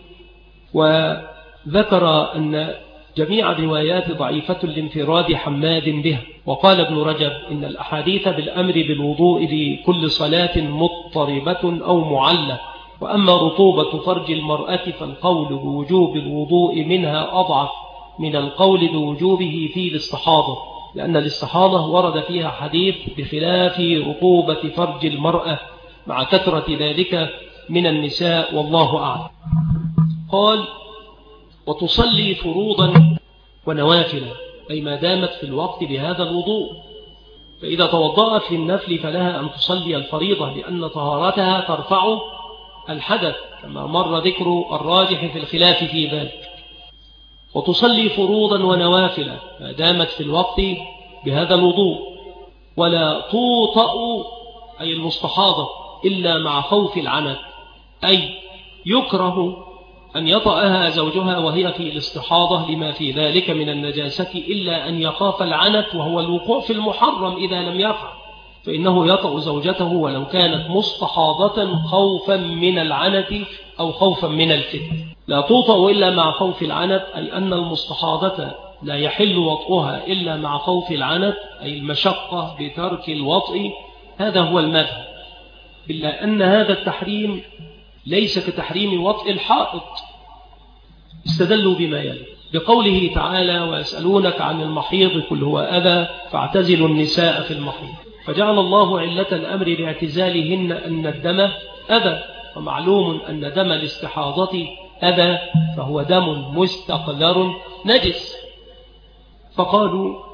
Speaker 2: وذكر أن جميع الروايات ضعيفة لانفراد حماد بها. وقال ابن رجب إن الأحاديث بالأمر بالوضوء لكل صلاة مضطربة أو معلة، وأما رطوبة فرج المرأة فالقول بوجوب الوضوء منها أضعف من القول بوجوبه في الاستحاضة، لأن الاستحاضة ورد فيها حديث بخلاف رطوبة فرج المرأة مع كثرة ذلك من النساء والله أعلم. قال وتصلي فروضا ونوافل، أي ما دامت في الوقت بهذا الوضوء، فإذا توضأت للنفل فلها أن تصلي الفريضة، لأن طهارتها ترفع الحدث كما مر ذكر الراجح في الخلاف في ذلك. وتصلي فروضا ونوافل ما دامت في الوقت بهذا الوضوء، ولا توطأ أي المستحاضة إلا مع خوف العنت، أي يكره أن يطأها زوجها وهي في الاستحاضة لما في ذلك من النجاسة، إلا أن يخاف العنت وهو الوقوع في المحرم إذا لم يفعل، فإنه يطأ زوجته ولو كانت مستحاضة خوفا من العنت أو خوفا من الفتن. لا توطأ إلا مع خوف العنت، أي أن المستحاضة لا يحل وطئها إلا مع خوف العنت، أي المشقة بترك الوطء. هذا هو المذهب، إلا أن هذا التحريم ليس كتحريم وطئ الحائط. استدلوا بما يلي بقوله تعالى ويسألونك عن المحيض قل هو أذى فاعتزلوا النساء في المحيض، فجعل الله علة الأمر باعتزالهن أن الدم أذى، ومعلوم أن دم الاستحاضة أذى، فهو دم مستقذر نجس. فقالوا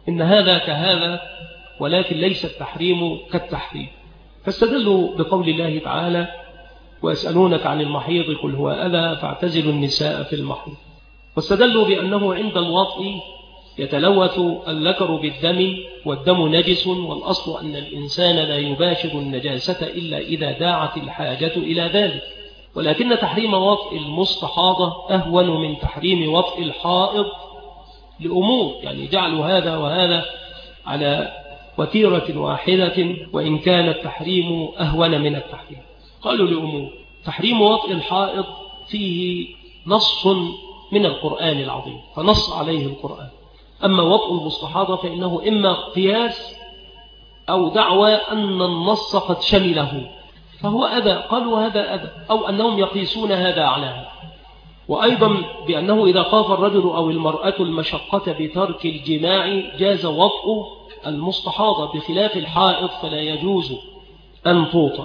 Speaker 2: إن هذا كهذا ولكن ليس التحريم كالتحريم. فاستدلوا بقول الله تعالى ويسألونك عن المحيض قل هو أذى فاعتزلوا النساء في المحيض، واستدلوا بأنه عند الوطء يتلوث الذكر بالدم والدم نجس، والأصل أن الإنسان لا يباشر النجاسة إلا إذا داعت الحاجة إلى ذلك، ولكن تحريم وطء المستحاضة أهون من تحريم وطء الحائض لأمور، يعني جعلوا هذا وهذا على وتيرة واحدة وإن كان التحريم أهون من التحريم. قالوا لأمور: تحريم وطء الحائض فيه نص من القرآن العظيم فنص عليه القرآن، أما وطء المستحاضة فإنه إما قياس أو دعوى أن النص قد شمله فهو أذى، قالوا هذا أذى، أو أنهم يقيسون هذا على هذا. وأيضا بأنه إذا خاف الرجل أو المرأة المشقة بترك الجماع جاز وطء المستحاضة بخلاف الحائض فلا يجوز أن توطأ.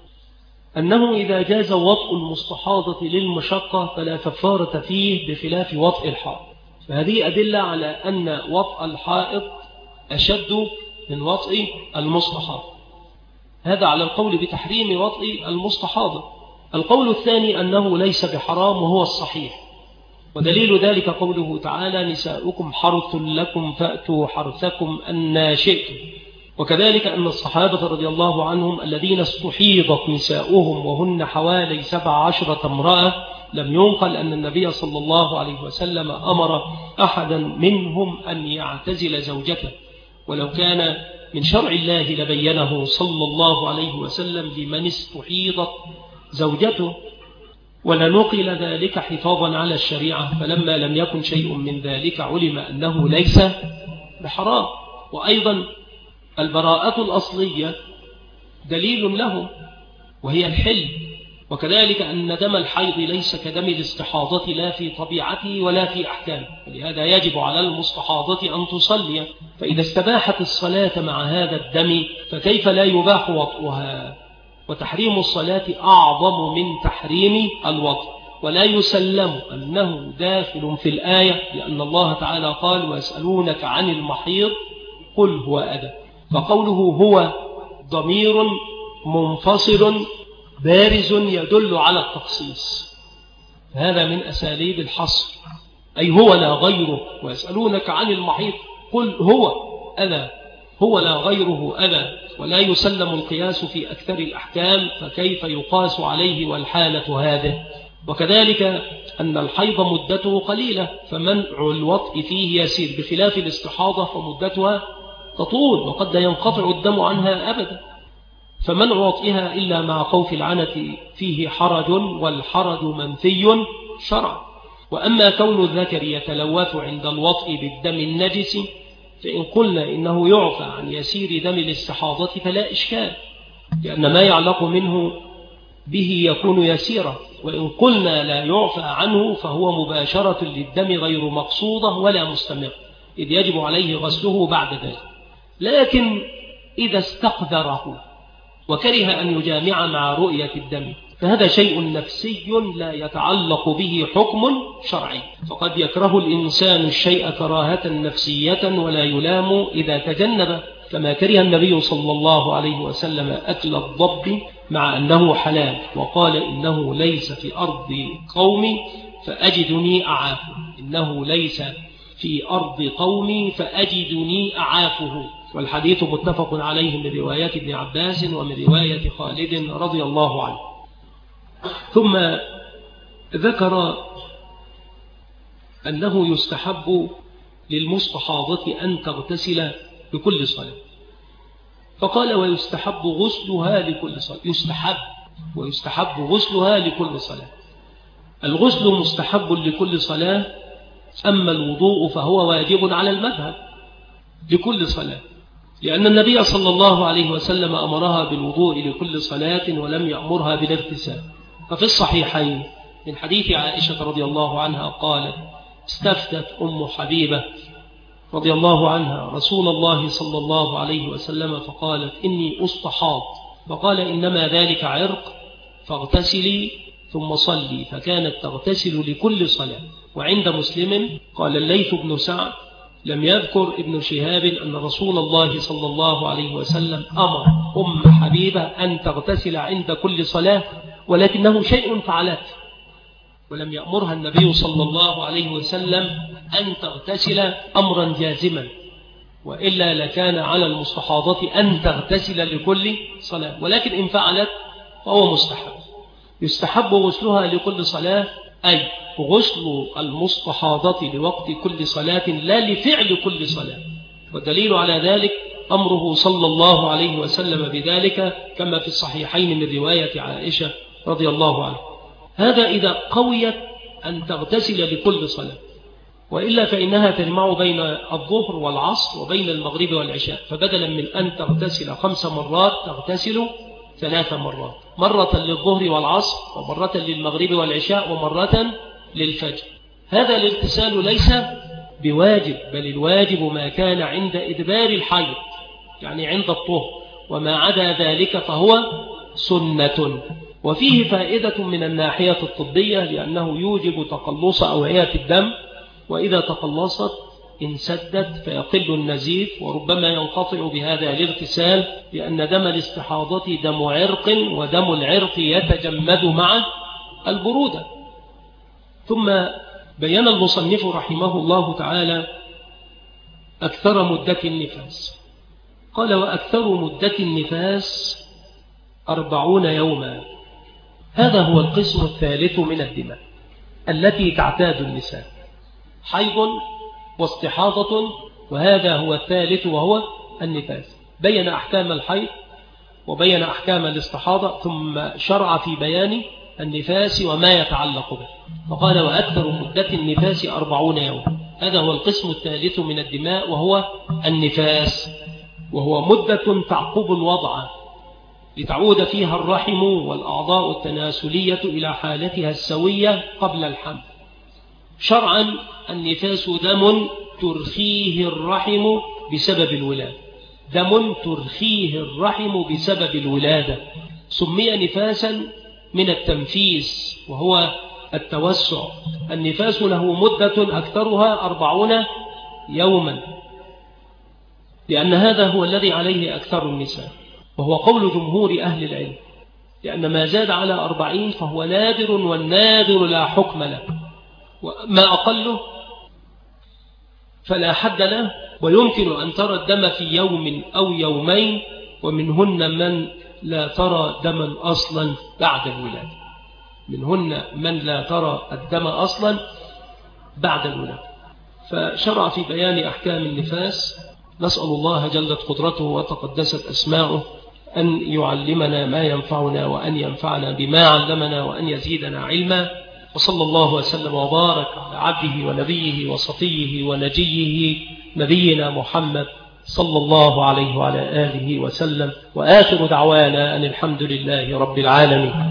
Speaker 2: أنه إذا جاز وطء المستحاضة للمشقة فلا كفارة فيه بخلاف وطء الحائض. فهذه أدلة على أن وطء الحائض أشد من وطء المستحاضة. هذا على القول بتحريم وطء المستحاضة. القول الثاني أنه ليس بحرام وهو الصحيح، ودليل ذلك قوله تعالى: نساؤكم حرث لكم فأتوا حرثكم أن شئتم. وكذلك أن الصحابة رضي الله عنهم الذين استحيضت نساؤهم وهن حوالي 17 امرأة لم ينقل أن النبي صلى الله عليه وسلم أمر أحدا منهم أن يعتزل زوجته، ولو كان من شرع الله لبينه صلى الله عليه وسلم لمن استحيضت زوجته، ولنقل ذلك حفاظا على الشريعة، فلما لم يكن شيء من ذلك علم أنه ليس بحرام. وأيضا البراءة الأصلية دليل له وهي الحل، وكذلك أن دم الحيض ليس كدم الاستحاضة لا في طبيعته ولا في أحكامه، ولهذا يجب على المستحاضة أن تصلي، فإذا استباحت الصلاة مع هذا الدم فكيف لا يباح وطئها؟ وتحريم الصلاة أعظم من تحريم الوطء، ولا يسلم أنه داخل في الآية، لأن الله تعالى قال: ويسألونك عن المحيض قل هو أذى، فقوله هو ضمير منفصل بارز يدل على التخصيص، هذا من أساليب الحصر، أي هو لا غيره. ويسألونك عن المحيض قل هو أذى، هو لا غيره أذى، ولا يسلم القياس في أكثر الأحكام، فكيف يقاس عليه والحالة هذه؟ وكذلك أن الحيض مدته قليلة فمنع الوطء فيه يسير، بخلاف الاستحاضة فمدتها تطول وقد لا ينقطع الدم عنها أبدا، فمنع وطئها إلا مع خوف العنة فيه حرج، والحرج منفي شرعا. وأما كون الذكر يتلوث عند الوطء بالدم النجس فإن قلنا إنه يعفى عن يسير دم الاستحاضة فلا إشكال، لأن ما يعلق منه به يكون يسيرا، وإن قلنا لا يعفى عنه فهو مباشرة للدم غير مقصودة ولا مستمر، إذ يجب عليه غسله بعد ذلك. لكن إذا استقذره وكره أن يجامع مع رؤية الدم فهذا شيء نفسي لا يتعلق به حكم شرعي، فقد يكره الإنسان الشيء كراهة نفسية ولا يلام إذا تجنب، كما كره النبي صلى الله عليه وسلم أكل الضب مع أنه حلال، وقال: إنه ليس في أرض قومي فأجدني أعافه، إنه ليس في أرض قومي فأجدني أعافه. والحديث متفق عليه من روايات ابن عباس ومن رواية خالد رضي الله عنه. ثم ذكر أنه يستحب للمستحاضة أن تغتسل بكل صلاة، فقال: ويستحب غسلها لكل صلاة. ويستحب غسلها لكل صلاة. الغسل مستحب لكل صلاة، أما الوضوء فهو واجب على المذهب لكل صلاة، لأن النبي صلى الله عليه وسلم أمرها بالوضوء لكل صلاة ولم يأمرها بالاغتسال. ففي الصحيحين من حديث عائشة رضي الله عنها قالت: استفتت أم حبيبة رضي الله عنها رسول الله صلى الله عليه وسلم فقالت: إني أستحاض، فقال: إنما ذلك عرق فاغتسلي ثم صلي، فكانت تغتسل لكل صلاة. وعند مسلم قال الليث بن سعد: لم يذكر ابن شهاب أن رسول الله صلى الله عليه وسلم أمر أم حبيبة أن تغتسل عند كل صلاة، ولكنه شيء فعلته، ولم يأمرها النبي صلى الله عليه وسلم أن تغتسل أمرا جازما، وإلا لكان على المستحاضة أن تغتسل لكل صلاة، ولكن إن فعلت فهو مستحب. يستحب غسلها لكل صلاة، أي غسل المستحاضة لوقت كل صلاة لا لفعل كل صلاة، والدليل على ذلك أمره صلى الله عليه وسلم بذلك كما في الصحيحين من رواية عائشة رضي الله عنها. هذا إذا قويت أن تغتسل لكل صلاة، وإلا فإنها تجمع بين الظهر والعصر وبين المغرب والعشاء، فبدلا من أن تغتسل 5 مرات تغتسل 3 مرات، مرة للظهر والعصر ومرة للمغرب والعشاء ومرة للفجر. هذا الاغتسال ليس بواجب، بل الواجب ما كان عند إدبار الحيض، يعني عند الطهر، وما عدا ذلك فهو سنة. وفيه فائدة من الناحية الطبية، لأنه يوجب تقلص أوعية الدم، وإذا تقلصت انسدت فيقل النزيف، وربما ينقطع بهذا الاغتسال، لأن دم الاستحاضة دم عرق، ودم العرق يتجمد مع البرودة. ثم بيّن المصنف رحمه الله تعالى أكثر مدة النفاس، قال: وأكثر مدة النفاس 40 يوما. هذا هو القسم الثالث من الدماء التي تعتاد النساء، حيض واستحاضة، وهذا هو الثالث وهو النفاس. بين أحكام الحيض وبين أحكام الاستحاضة، ثم شرع في بيان النفاس وما يتعلق به، فقال: وأكثر مدة النفاس 40 يوم. هذا هو القسم الثالث من الدماء وهو النفاس، وهو مدة تعقب الوضع لتعود فيها الرحم والأعضاء التناسلية إلى حالتها السوية قبل الحمل. شرعا النفاس دم ترخيه الرحم بسبب الولادة، دم ترخيه الرحم بسبب الولادة، سمي نفاسا من التنفيس وهو التوسع. النفاس له مدة أكثرها 40 يوما، لأن هذا هو الذي عليه أكثر النساء، وهو قول جمهور أهل العلم، لأن ما زاد على 40 فهو نادر، والنادر لا حكم له، وما أقله فلا حد له. ويمكن أن ترى الدم في يوم أو يومين، ومنهن من لا ترى دما أصلا بعد الولادة، منهن من لا ترى الدم أصلا بعد الولادة. فشرع في بيان أحكام النفاس. نسأل الله جلت قدرته وتقدست أسماؤه أن يعلمنا ما ينفعنا، وأن ينفعنا بما علمنا، وأن يزيدنا علما. وصلى الله وسلم وبارك على عبده ونبيه وصفيه ونجيه نبينا محمد صلى الله عليه وعلى آله وسلم، وآخر دعوانا أن الحمد لله رب العالمين.